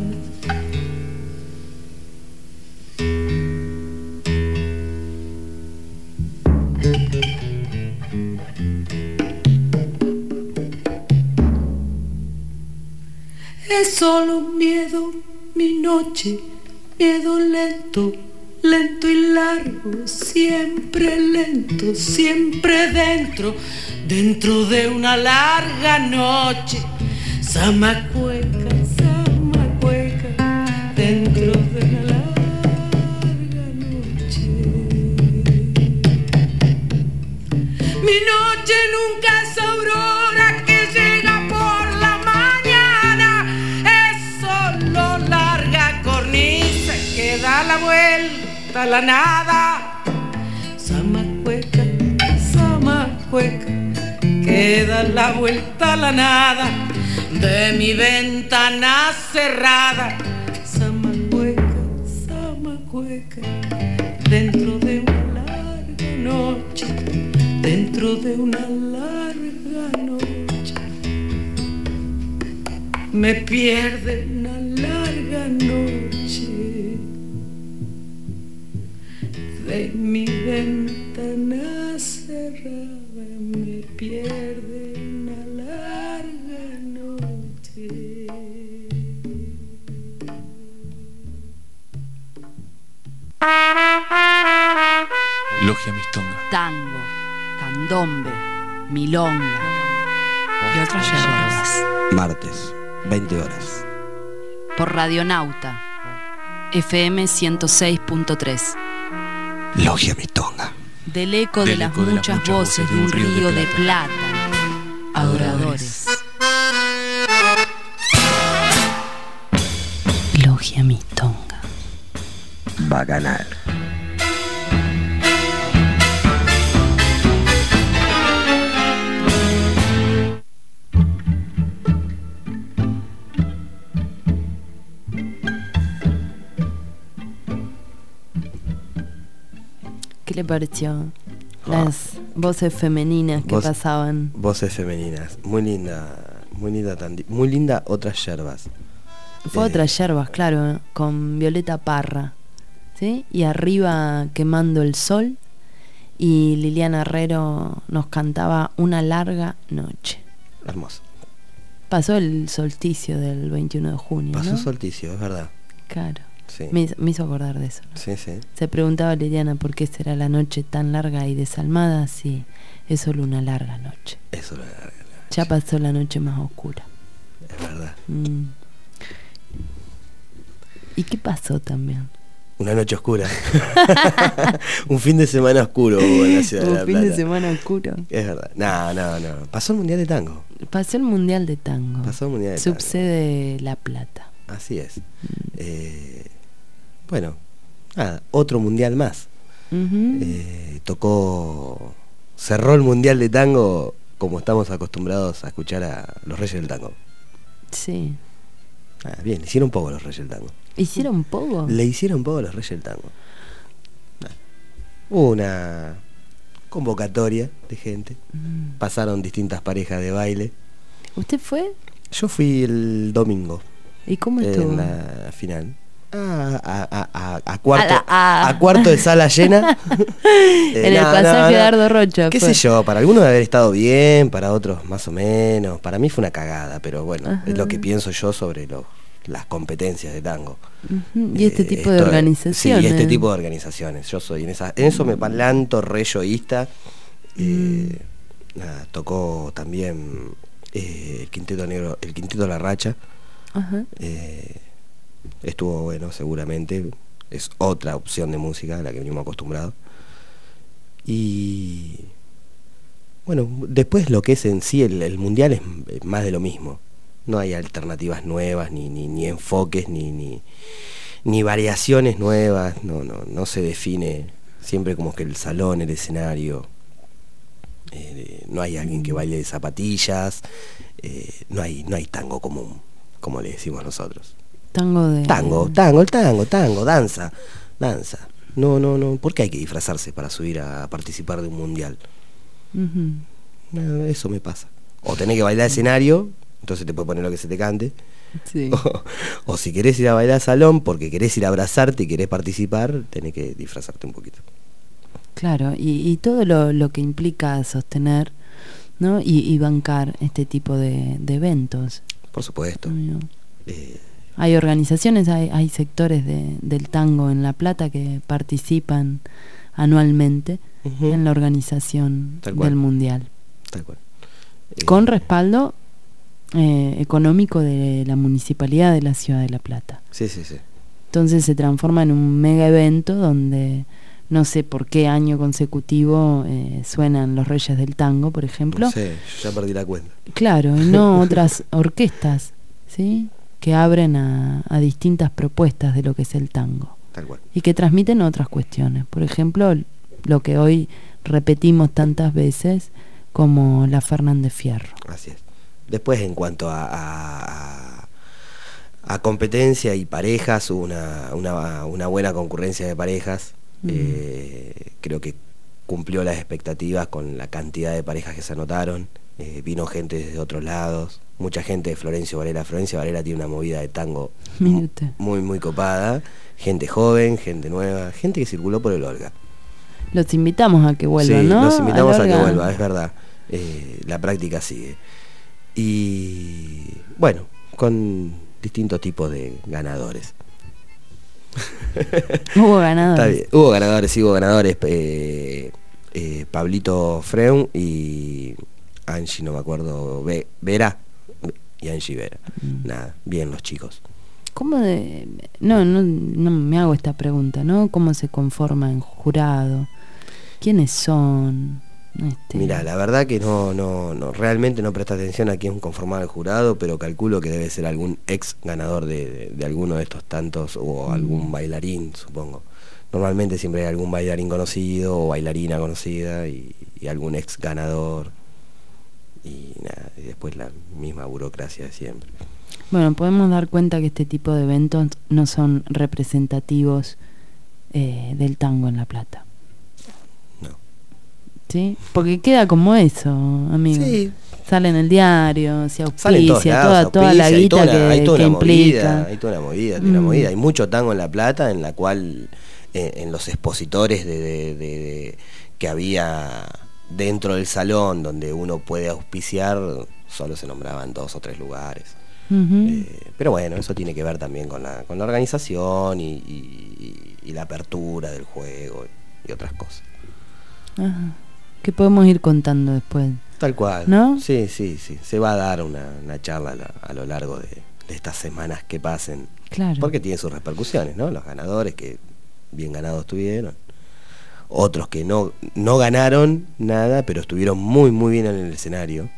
Es solo miedo mi noche, miedo lento, lento y largo, siempre lento, siempre dentro, dentro de una larga noche. Zamacueca, Zamacueca, dentro de una larga noche. Mi noche nunca es aurora que llega por la mañana, es solo larga cornisa que da la vuelta a la nada. Zamacueca, Zamacueca, que da la vuelta a la nada de mi ventana cerrada. Zamacueca, Zamacueca, dentro de una larga noche, dentro de una larga noche, me pierde una larga noche. De mi ventana cerrada me pierde una larga noche. Logia Mistonga. Tango, candombe, milonga y otras yerbas. Martes, 20 horas. Por Radionauta, FM 106.3. Logia Mistonga. Del eco de las muchas voces de un río de plata. Adoradores. Logia Mistonga. Bacanal. ¿Qué le pareció? Las voces femeninas que pasaban. Voces femeninas. Muy linda, muy linda, muy linda Otras Yerbas. Fue Otras Yerbas, claro, con Violeta Parra, ¿sí? Y arriba Quemando el Sol, y Liliana Herrero nos cantaba Una larga noche. Hermoso. Pasó el solsticio del 21 de junio, Pasó ¿no? el solsticio, es verdad. Claro. Sí. Me hizo acordar de eso, ¿no? Sí, sí. Se preguntaba Liliana por qué será la noche tan larga y desalmada si es solo una larga noche. Es solo una larga noche. Ya pasó la noche más oscura. Es verdad. ¿Y qué pasó también? Una noche oscura. Un fin de semana oscuro hubo en la ciudad de La Plata. Un fin de semana oscuro. Es verdad. No. Pasó el Mundial de Tango. Pasó el Mundial de Tango. Pasó el Mundial de Tango. Subsede La Plata. Así es. Bueno, nada, otro mundial más. Cerró el Mundial de Tango como estamos acostumbrados a escuchar a los Reyes del Tango. Sí. Bien, hicieron poco los Reyes del Tango. ¿Hicieron poco? Le hicieron poco a los Reyes del Tango. Hubo una convocatoria de gente. Pasaron distintas parejas de baile. ¿Usted fue? Yo fui el domingo. ¿Y cómo estuvo? En la final. A cuarto de sala llena. En el pasaje de Dardo Rocha. Qué sé yo, para algunos debe haber estado bien, para otros más o menos. Para mí fue una cagada, pero bueno, es lo que pienso yo sobre las competencias de tango. Y este tipo de organizaciones. Sí, este tipo de organizaciones. Yo soy en eso me planto re yoísta. Tocó también el Quinteto Negro, el Quinteto La Racha. Estuvo bueno, seguramente. Es otra opción de música a la que venimos acostumbrados. Y bueno, después lo que es en sí el mundial es más de lo mismo. No hay alternativas nuevas, ni enfoques, ni variaciones nuevas. No se define siempre como que el salón, el escenario. No hay alguien que baile de zapatillas. No hay tango común, como le decimos nosotros. Tango, danza. No, ¿por qué hay que disfrazarse para subir a participar de un mundial? Eso me pasa. O tenés que bailar escenario, entonces te puedes poner lo que se te cante. Sí. O si querés ir a bailar salón porque querés ir a abrazarte y querés participar, tenés que disfrazarte un poquito. Claro, y todo lo que implica sostener, ¿no? Y bancar este tipo de eventos. Por supuesto. Hay organizaciones, hay sectores del tango en La Plata que participan anualmente en la organización del Mundial. Tal cual. Con respaldo económico de la Municipalidad de la Ciudad de La Plata. Sí. Entonces se transforma en un mega evento donde no sé por qué año consecutivo suenan los Reyes del Tango, por ejemplo. No sé, yo ya perdí la cuenta. Claro, y no otras orquestas, ¿sí? Que abren a distintas propuestas de lo que es el tango. Tal cual. Y que transmiten otras cuestiones. Por ejemplo, lo que hoy repetimos tantas veces como la Fernández Fierro. Así es. Después, en cuanto a competencia y parejas, hubo una buena concurrencia de parejas. Creo que cumplió las expectativas con la cantidad de parejas que se anotaron. Vino gente desde otros lados, mucha gente de Florencio Varela. Florencio Varela tiene una movida de tango muy copada, gente joven, gente nueva, gente que circuló por el Olga. Los invitamos a que vuelvan, sí, ¿no? Los invitamos a que vuelvan, es verdad. La práctica sigue. Y bueno, con distintos tipos de ganadores. Hubo ganadores. Hubo ganadores. Pablito Freun y Angie, no me acuerdo, Vera y Angie Vera. Nada, bien los chicos. ¿Cómo no me hago esta pregunta, ¿no? ¿Cómo se conforma en jurado? ¿Quiénes son? Mira, la verdad que no realmente no presta atención a quién conformaba el jurado, pero calculo que debe ser algún ex ganador de alguno de estos tantos, o algún bailarín, supongo. Normalmente siempre hay algún bailarín conocido o bailarina conocida y algún ex ganador. Y nada, y después la misma burocracia de siempre. Bueno, podemos dar cuenta que este tipo de eventos no son representativos del tango en La Plata. No. ¿Sí? Porque queda como eso, amigo. Sí. Sale en el diario, se auspicia, toda la guita que implica. Hay toda una movida. Hay mucho tango en La Plata, en la cual en los expositores que había dentro del salón donde uno puede auspiciar, solo se nombraban 2 o 3 lugares. Pero bueno, eso tiene que ver también con la organización y la apertura del juego y otras cosas. Ajá. Que podemos ir contando después. Tal cual, ¿no? Sí. Se va a dar una charla a lo largo de estas semanas que pasen. Claro. Porque tiene sus repercusiones, ¿no? Los ganadores que bien ganados tuvieron. Otros que no ganaron nada, pero estuvieron muy bien en el escenario.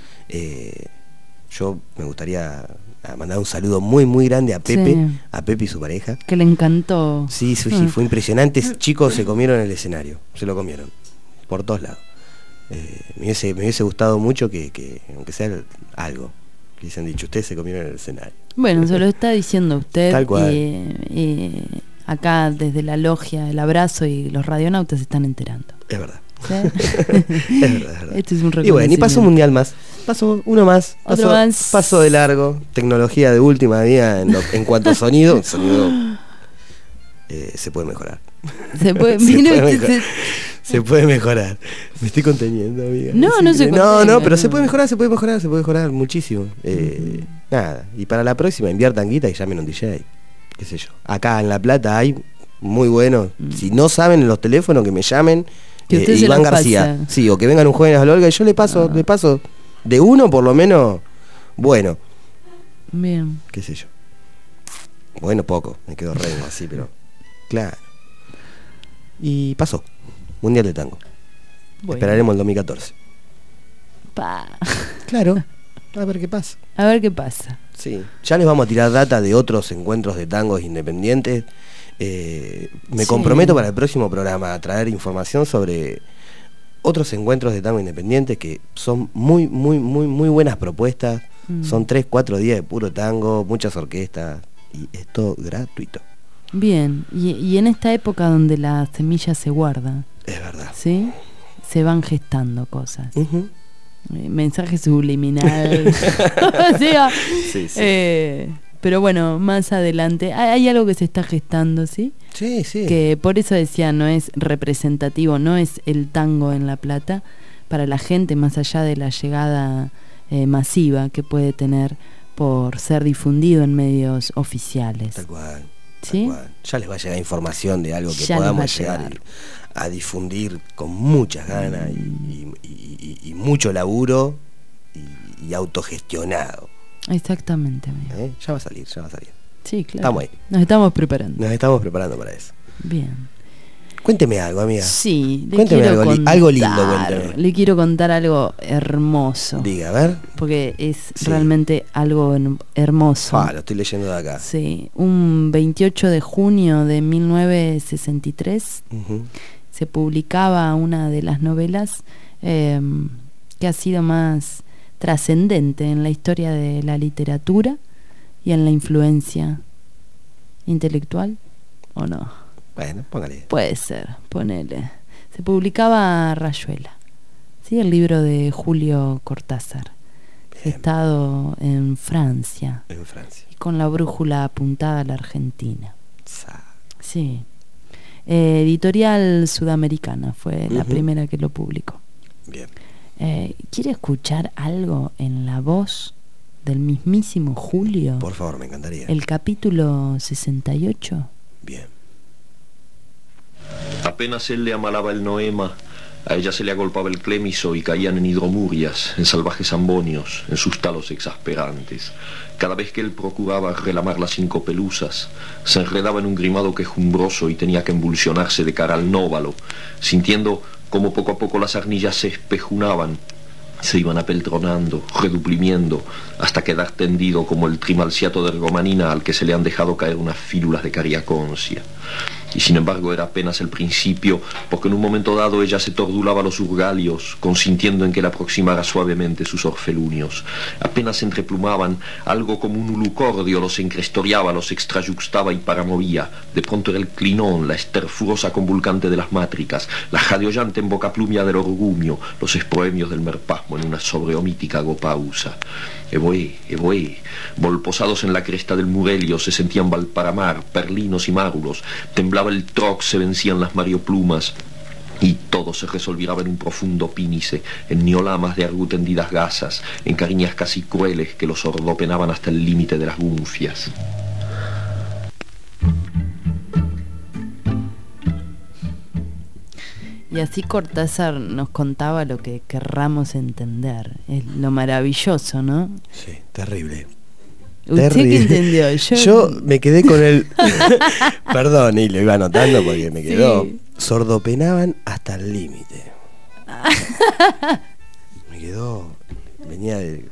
Yo me gustaría mandar un saludo muy grande a Pepe, sí. A Pepe y su pareja. Que le encantó. Sí, fue impresionante. Chicos se comieron el escenario, se lo comieron, por todos lados. Me hubiese gustado mucho que aunque sea algo, que les han dicho, ustedes se comieron en el escenario. Bueno, se lo está diciendo usted. Tal cual. Acá desde la logia, el abrazo y los radionautas se están enterando. Es verdad. ¿Sí? Es verdad. Este es un reconocimiento. Y bueno, y pasó un mundial más. Pasó uno más. Otro más. Pasó de largo. Tecnología de última día en cuanto a sonido. Sonido se puede mejorar. Se puede, se puede mejorar. Me estoy conteniendo, amiga. No se No, pero se puede mejorar muchísimo. Nada. Y para la próxima inviertan guita y llamen a un DJ. Qué sé yo. Acá en La Plata hay muy buenos. Si no saben los teléfonos, que me llamen. Iván García. Pasa. Sí, o que vengan un Jóvenes a la Olga y yo le paso de uno por lo menos bueno. Bien. Qué sé yo. Bueno, poco. Me quedo rengo así, pero claro. Y pasó. Mundial de Tango. Bueno. Esperaremos el 2014. Claro. A ver qué pasa. A ver qué pasa. Sí. Ya les vamos a tirar data de otros encuentros de tangos independientes. Me comprometo para el próximo programa a traer información sobre otros encuentros de tango independientes que son muy buenas propuestas. Son 3-4 días de puro tango, muchas orquestas y es todo gratuito. Bien, y en esta época donde la semilla se guarda, es verdad, ¿sí? Se van gestando cosas. Mensaje subliminal. O sea, sí. Pero bueno, más adelante hay algo que se está gestando, ¿sí? Sí. Que por eso decía, no es representativo, no es el tango en La Plata para la gente, más allá de la llegada masiva que puede tener por ser difundido en medios oficiales. Tal cual. ¿Sí? Tal cual. Ya les va a llegar información de algo que ya podamos llegar a difundir con muchas ganas y mucho laburo y autogestionado. Exactamente, amigo. Ya va a salir. Sí, claro. Estamos ahí. Nos estamos preparando. Nos estamos preparando para eso. Bien. Cuénteme algo, amiga. Sí, cuénteme algo lindo, cuénteme. Le quiero contar algo hermoso. Diga, a ver. Porque es realmente algo hermoso. Lo estoy leyendo de acá. Sí, un 28 de junio de 1963 se publicaba una de las novelas que ha sido más trascendente en la historia de la literatura y en la influencia intelectual, ¿o no? Bueno, póngale. Puede ser, ponele. Se publicaba Rayuela, ¿sí? El libro de Julio Cortázar. Estado en Francia. Y con la brújula apuntada a la Argentina. Sí. Editorial Sudamericana fue la primera que lo publicó. Bien. ¿Quiere escuchar algo en la voz del mismísimo Julio? Por favor, me encantaría. El capítulo 68. Bien. Apenas él le amalaba el noema, a ella se le agolpaba el clémiso y caían en hidromurias, en salvajes ambonios, en sus talos exasperantes. Cada vez que él procuraba relamar las 5 pelusas, se enredaba en un grimado quejumbroso y tenía que embulsionarse de cara al nóvalo, sintiendo como poco a poco las arnillas se espejunaban, se iban apeltronando, reduplimiendo, hasta quedar tendido como el trimalciato de ergomanina al que se le han dejado caer unas fílulas de cariaconcia. Y sin embargo era apenas el principio, porque en un momento dado ella se tordulaba los urgalios, consintiendo en que le aproximara suavemente sus orfelunios. Apenas se entreplumaban, algo como un ulucordio los encrestoriaba, los extrayuxtaba y paramovía. De pronto era el clinón, la esterfurosa convulcante de las mátricas, la jadeollante embocaplumia del orgumio, los esproemios del merpasmo en una sobreomítica gopausa. Evoé, volposados en la cresta del Murelio se sentían Valparamar, perlinos y márulos, temblaba el troc, se vencían las marioplumas, y todo se resolviraba en un profundo pínice, en niolamas de argutendidas gasas, en cariñas casi crueles que los ordopenaban hasta el límite de las gunfias. Y así Cortázar nos contaba lo que querramos entender. Es lo maravilloso, ¿no? Sí, terrible. ¿Usted qué entendió? Yo me quedé con el... Perdón, y lo iba anotando porque me quedó... Sí. Sordopenaban hasta el límite. Me quedó... Venía de...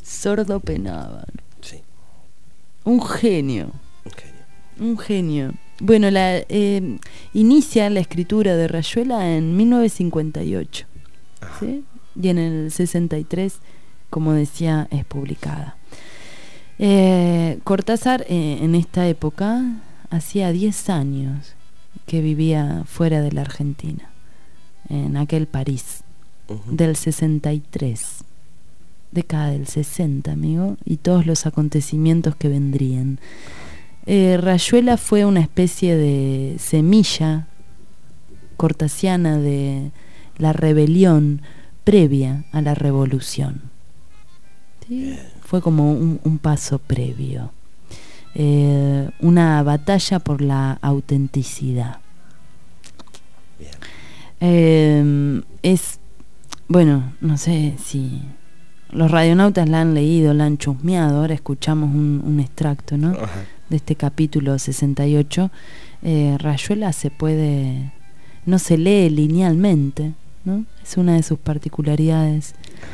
Sordopenaban. Sí. Un genio. Bueno, inicia la escritura de Rayuela en 1958, ¿sí? Y en el 63, como decía, es publicada. Cortázar en esta época hacía 10 años que vivía fuera de la Argentina, en aquel París del 63, década del 60, amigo, y todos los acontecimientos que vendrían. Rayuela fue una especie de semilla cortasiana de la rebelión previa a la revolución, ¿sí? Fue como un paso previo, una batalla por la autenticidad. Bueno, no sé si los radionautas la han leído, la han chusmeado. Ahora escuchamos un extracto, ¿no? Ajá. De este capítulo 68. Rayuela no se lee linealmente, ¿no? Es una de sus particularidades.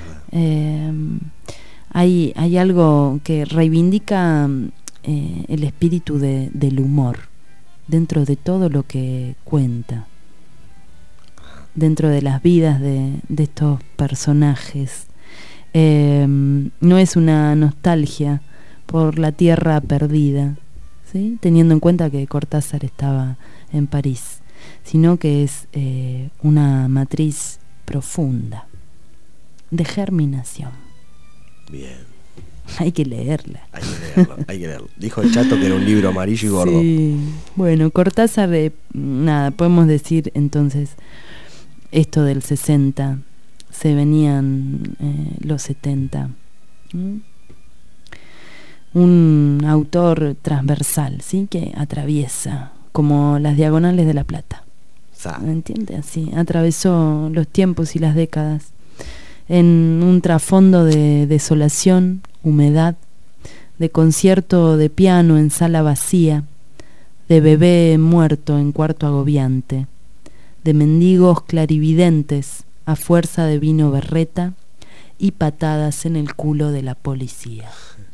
Hay algo que reivindica el espíritu del humor dentro de todo lo que cuenta, dentro de las vidas de estos personajes. No es una nostalgia por la tierra perdida, ¿sí? Teniendo en cuenta que Cortázar estaba en París, sino que es una matriz profunda de germinación. Bien. Hay que leerla. Hay que leerlo. Dijo el Chato que era un libro amarillo y gordo. Sí. Bueno, Cortázar, nada, podemos decir entonces esto del 60, se venían los 70. Un autor transversal, ¿sí? Que atraviesa como las diagonales de La Plata. ¿Me entiende? Así, atravesó los tiempos y las décadas en un trasfondo de desolación, humedad, de concierto de piano en sala vacía, de bebé muerto en cuarto agobiante, de mendigos clarividentes a fuerza de vino berreta y patadas en el culo de la policía.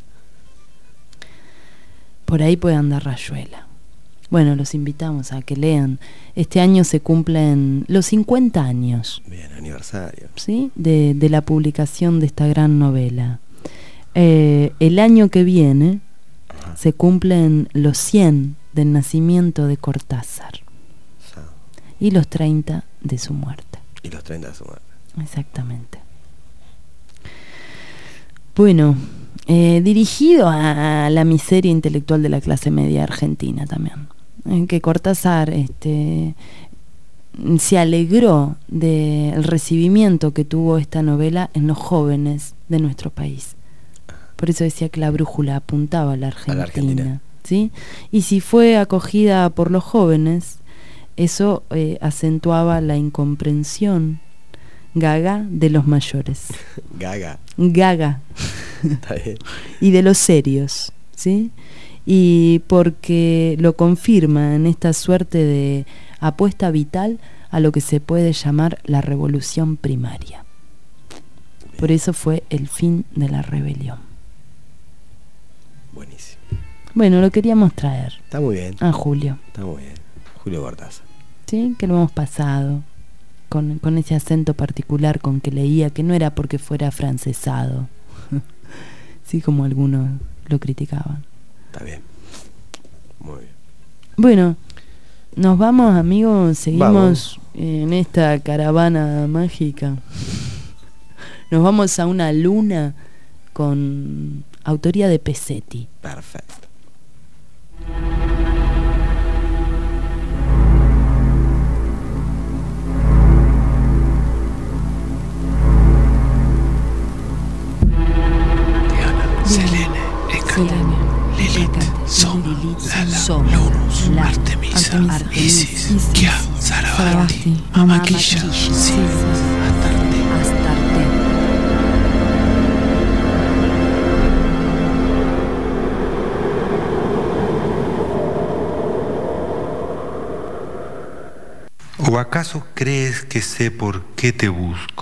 Por ahí puede andar Rayuela. Bueno, los invitamos a que lean. Este año se cumplen los 50 años. Bien, aniversario. ¿Sí? De la publicación de esta gran novela. El año que viene se cumplen los 100 del nacimiento de Cortázar. Y los 30 de su muerte. Exactamente. Bueno, dirigido a la miseria intelectual de la clase media argentina también. En que Cortázar se alegró del recibimiento que tuvo esta novela en los jóvenes de nuestro país. Por eso decía que la brújula apuntaba a la Argentina. ¿Sí? Y si fue acogida por los jóvenes, eso acentuaba la incomprensión gaga de los mayores. Gaga. Está bien. Y de los serios, ¿sí? Y porque lo confirma en esta suerte de apuesta vital a lo que se puede llamar la revolución primaria. Por eso fue el fin de la rebelión. Buenísimo. Bueno, lo queríamos traer. Está muy bien. A Julio. Está muy bien. Julio Cortázar. Sí, que lo hemos pasado con ese acento particular con que leía, que no era porque fuera afrancesado. Sí, como algunos lo criticaban. Está bien. Muy bien. Bueno, nos vamos, amigos. Seguimos en esta caravana mágica. Nos vamos a una luna con autoría de Pesetti. Perfecto. Selene, Hécate, Lilith, Soma, Lala, Lunus, Artemisa, Isis, Kia, Sarabasti, Mamaquilla, Astarte. ¿O acaso crees que sé por qué te busco?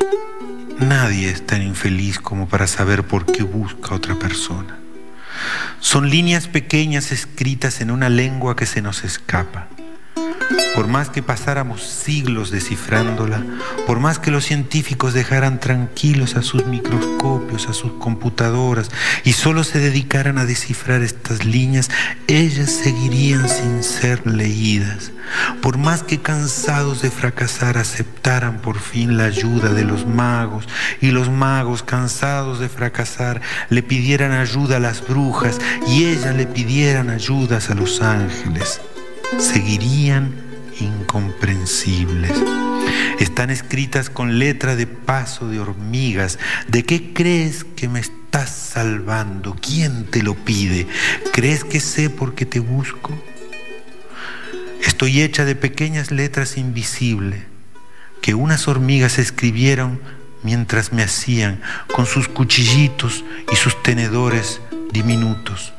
Nadie es tan infeliz como para saber por qué busca a otra persona. Son líneas pequeñas escritas en una lengua que se nos escapa. Por más que pasáramos siglos descifrándola, por más que los científicos dejaran tranquilos a sus microscopios, a sus computadoras y solo se dedicaran a descifrar estas líneas, ellas seguirían sin ser leídas. Por más que cansados de fracasar aceptaran por fin la ayuda de los magos y los magos cansados de fracasar le pidieran ayuda a las brujas y ellas le pidieran ayudas a los ángeles, seguirían incomprensibles. Están escritas con letra de paso de hormigas. ¿De qué crees que me estás salvando? ¿Quién te lo pide? ¿Crees que sé por qué te busco? Estoy hecha de pequeñas letras invisibles que unas hormigas escribieron mientras me hacían con sus cuchillitos y sus tenedores diminutos.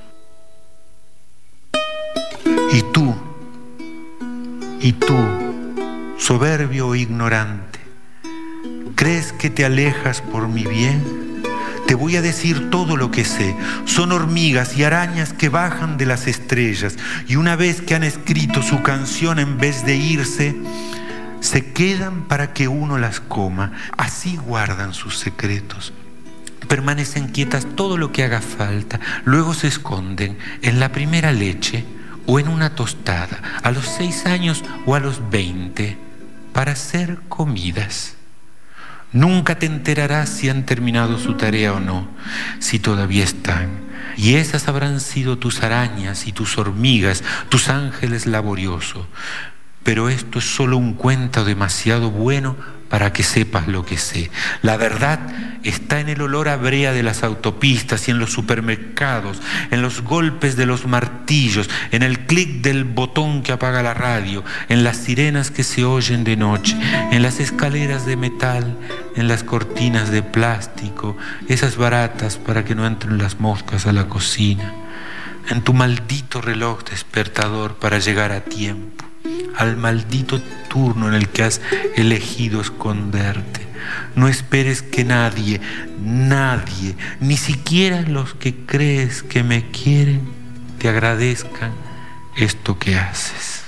Y tú, soberbio o ignorante, ¿crees que te alejas por mi bien? Te voy a decir todo lo que sé. Son hormigas y arañas que bajan de las estrellas y una vez que han escrito su canción, en vez de irse, se quedan para que uno las coma. Así guardan sus secretos. Permanecen quietas todo lo que haga falta, luego se esconden en la primera leche o en una tostada, a los 6 años o a los 20, para ser comidas. Nunca te enterarás si han terminado su tarea o no, si todavía están. Y esas habrán sido tus arañas y tus hormigas, tus ángeles laboriosos. Pero esto es solo un cuento demasiado bueno para que sepas lo que sé. La verdad está en el olor a brea de las autopistas y en los supermercados, en los golpes de los martillos, en el clic del botón que apaga la radio, en las sirenas que se oyen de noche, en las escaleras de metal, en las cortinas de plástico, esas baratas para que no entren las moscas a la cocina, en tu maldito reloj despertador para llegar a tiempo, al maldito turno en el que has elegido esconderte. No esperes que nadie, ni siquiera los que crees que me quieren, te agradezcan esto que haces.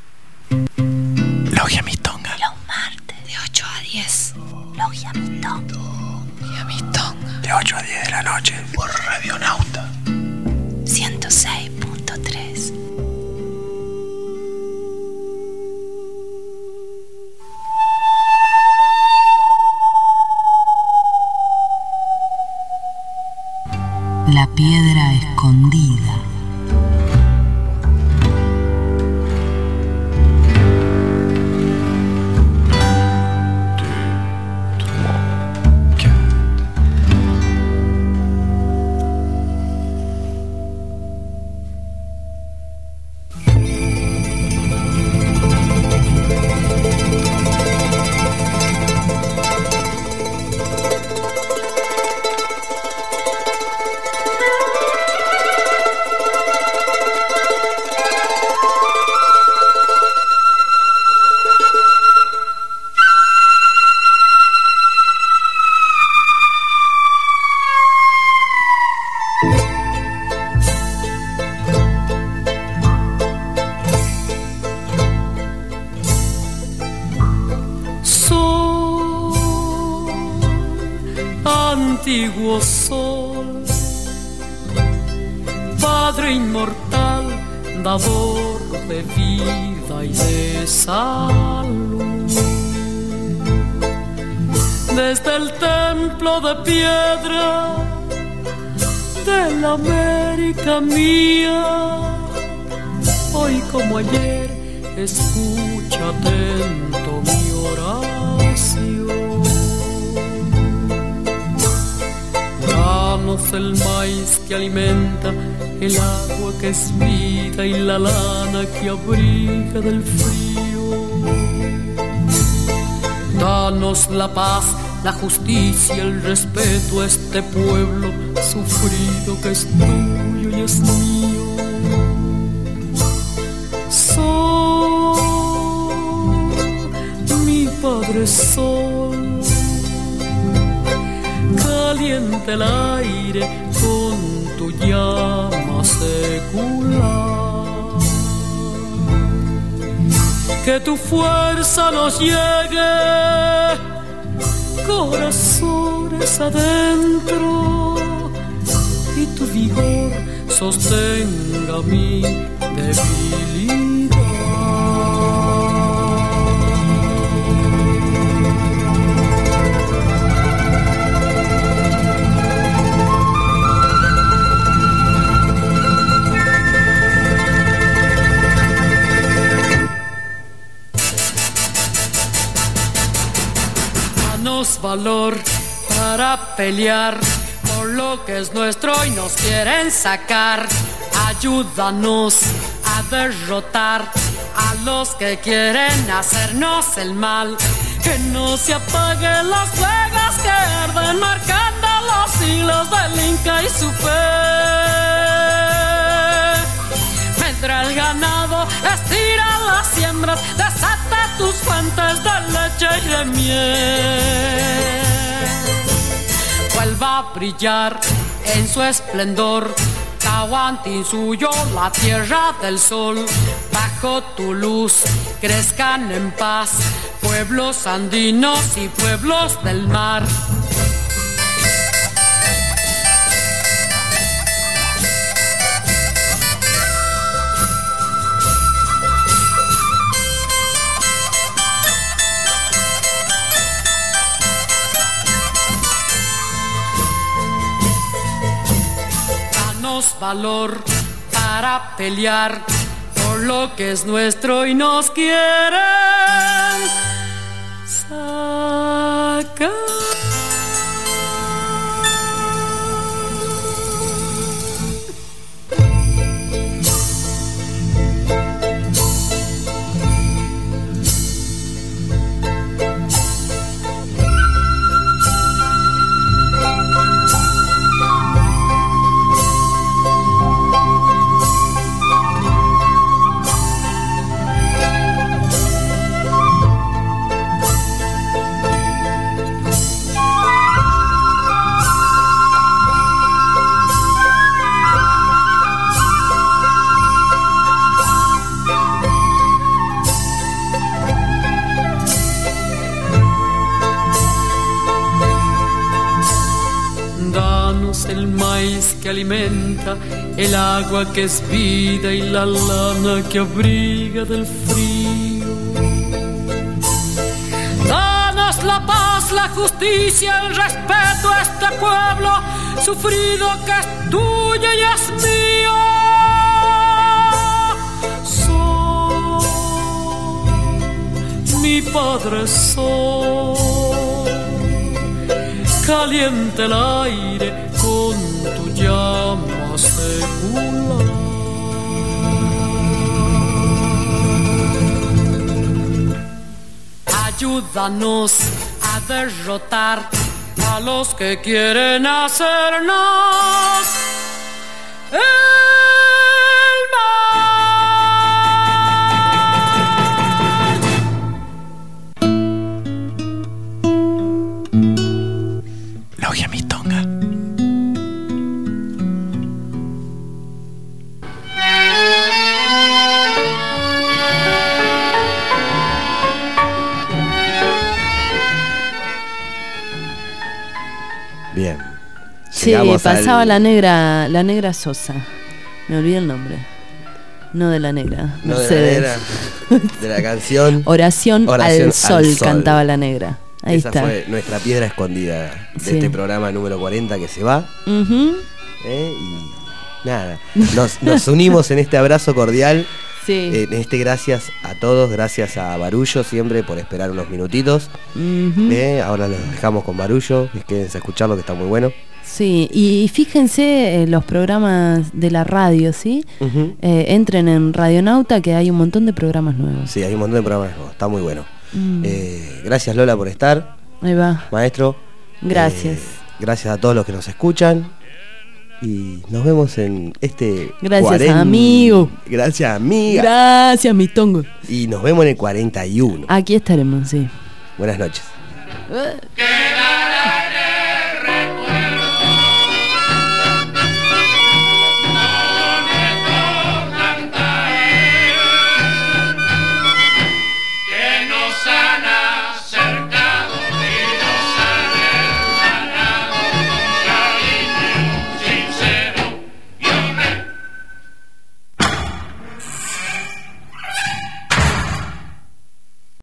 Logia Mitonga. Los martes de 8 a 10. Logia Mitonga. Logia Mitonga. De 8 a 10 de la noche. Por Radionauta 106.3. La piedra escondida. Antiguo sol, Padre inmortal, dador de vida y de salud. Desde el templo de piedra de la América mía, hoy como ayer, escucha atento mi oración. Danos el maíz que alimenta, el agua que es vida y la lana que abriga del frío. Danos la paz, la justicia, el respeto a este pueblo sufrido que es tuyo y es mío. Sol, mi Padre Sol, calienta el aire con tu llama secular. Que tu fuerza nos llegue, corazones adentro, y tu vigor sostenga mi debilidad. Danos valor para pelear por lo que es nuestro y nos quieren sacar. Ayúdanos a derrotar a los que quieren hacernos el mal. Que no se apaguen las fuegas que arden marcando los siglos del Inca y su fe. Vendrá el ganado, estira las siembras, desata tus fuentes de leche y de miel. Vuelva a brillar en su esplendor Tahuantinsuyo, la tierra del sol. Bajo tu luz crezcan en paz pueblos andinos y pueblos del mar. Valor para pelear por lo que es nuestro y nos quieren sacar. El maíz que alimenta, el agua que es vida y la lana que abriga del frío. Danos la paz, la justicia, el respeto a este pueblo sufrido que es tuyo y es mío. Sol, mi Padre Sol, caliente el aire con tu llama secular. Ayúdanos a derrotar a los que quieren hacernos el Logia Mistonga. Bien. Sí, pasaba la negra Sosa. Me olvidé el nombre. No de la negra, no Mercedes. de la negra, de la canción Oración al sol, cantaba la negra. Ahí Esa está. fue nuestra piedra escondida de este programa número 40 que se va. Uh-huh. Y nada, nos unimos en este abrazo cordial. Sí. En este gracias a todos, gracias a Barullo siempre por esperar unos minutitos. Uh-huh. Ahora los dejamos con Barullo, quédense a escucharlo que está muy bueno. Sí, y fíjense los programas de la radio, ¿sí? Uh-huh. Entren en Radionauta que hay un montón de programas nuevos. Sí, hay un montón de programas nuevos, está muy bueno. Gracias Lola por estar. Ahí va. Maestro. Gracias. Gracias a todos los que nos escuchan. Y nos vemos en este Gracias amigo. Gracias amiga. Gracias mi tongo. Y nos vemos en el 41. Aquí estaremos, sí. Buenas noches.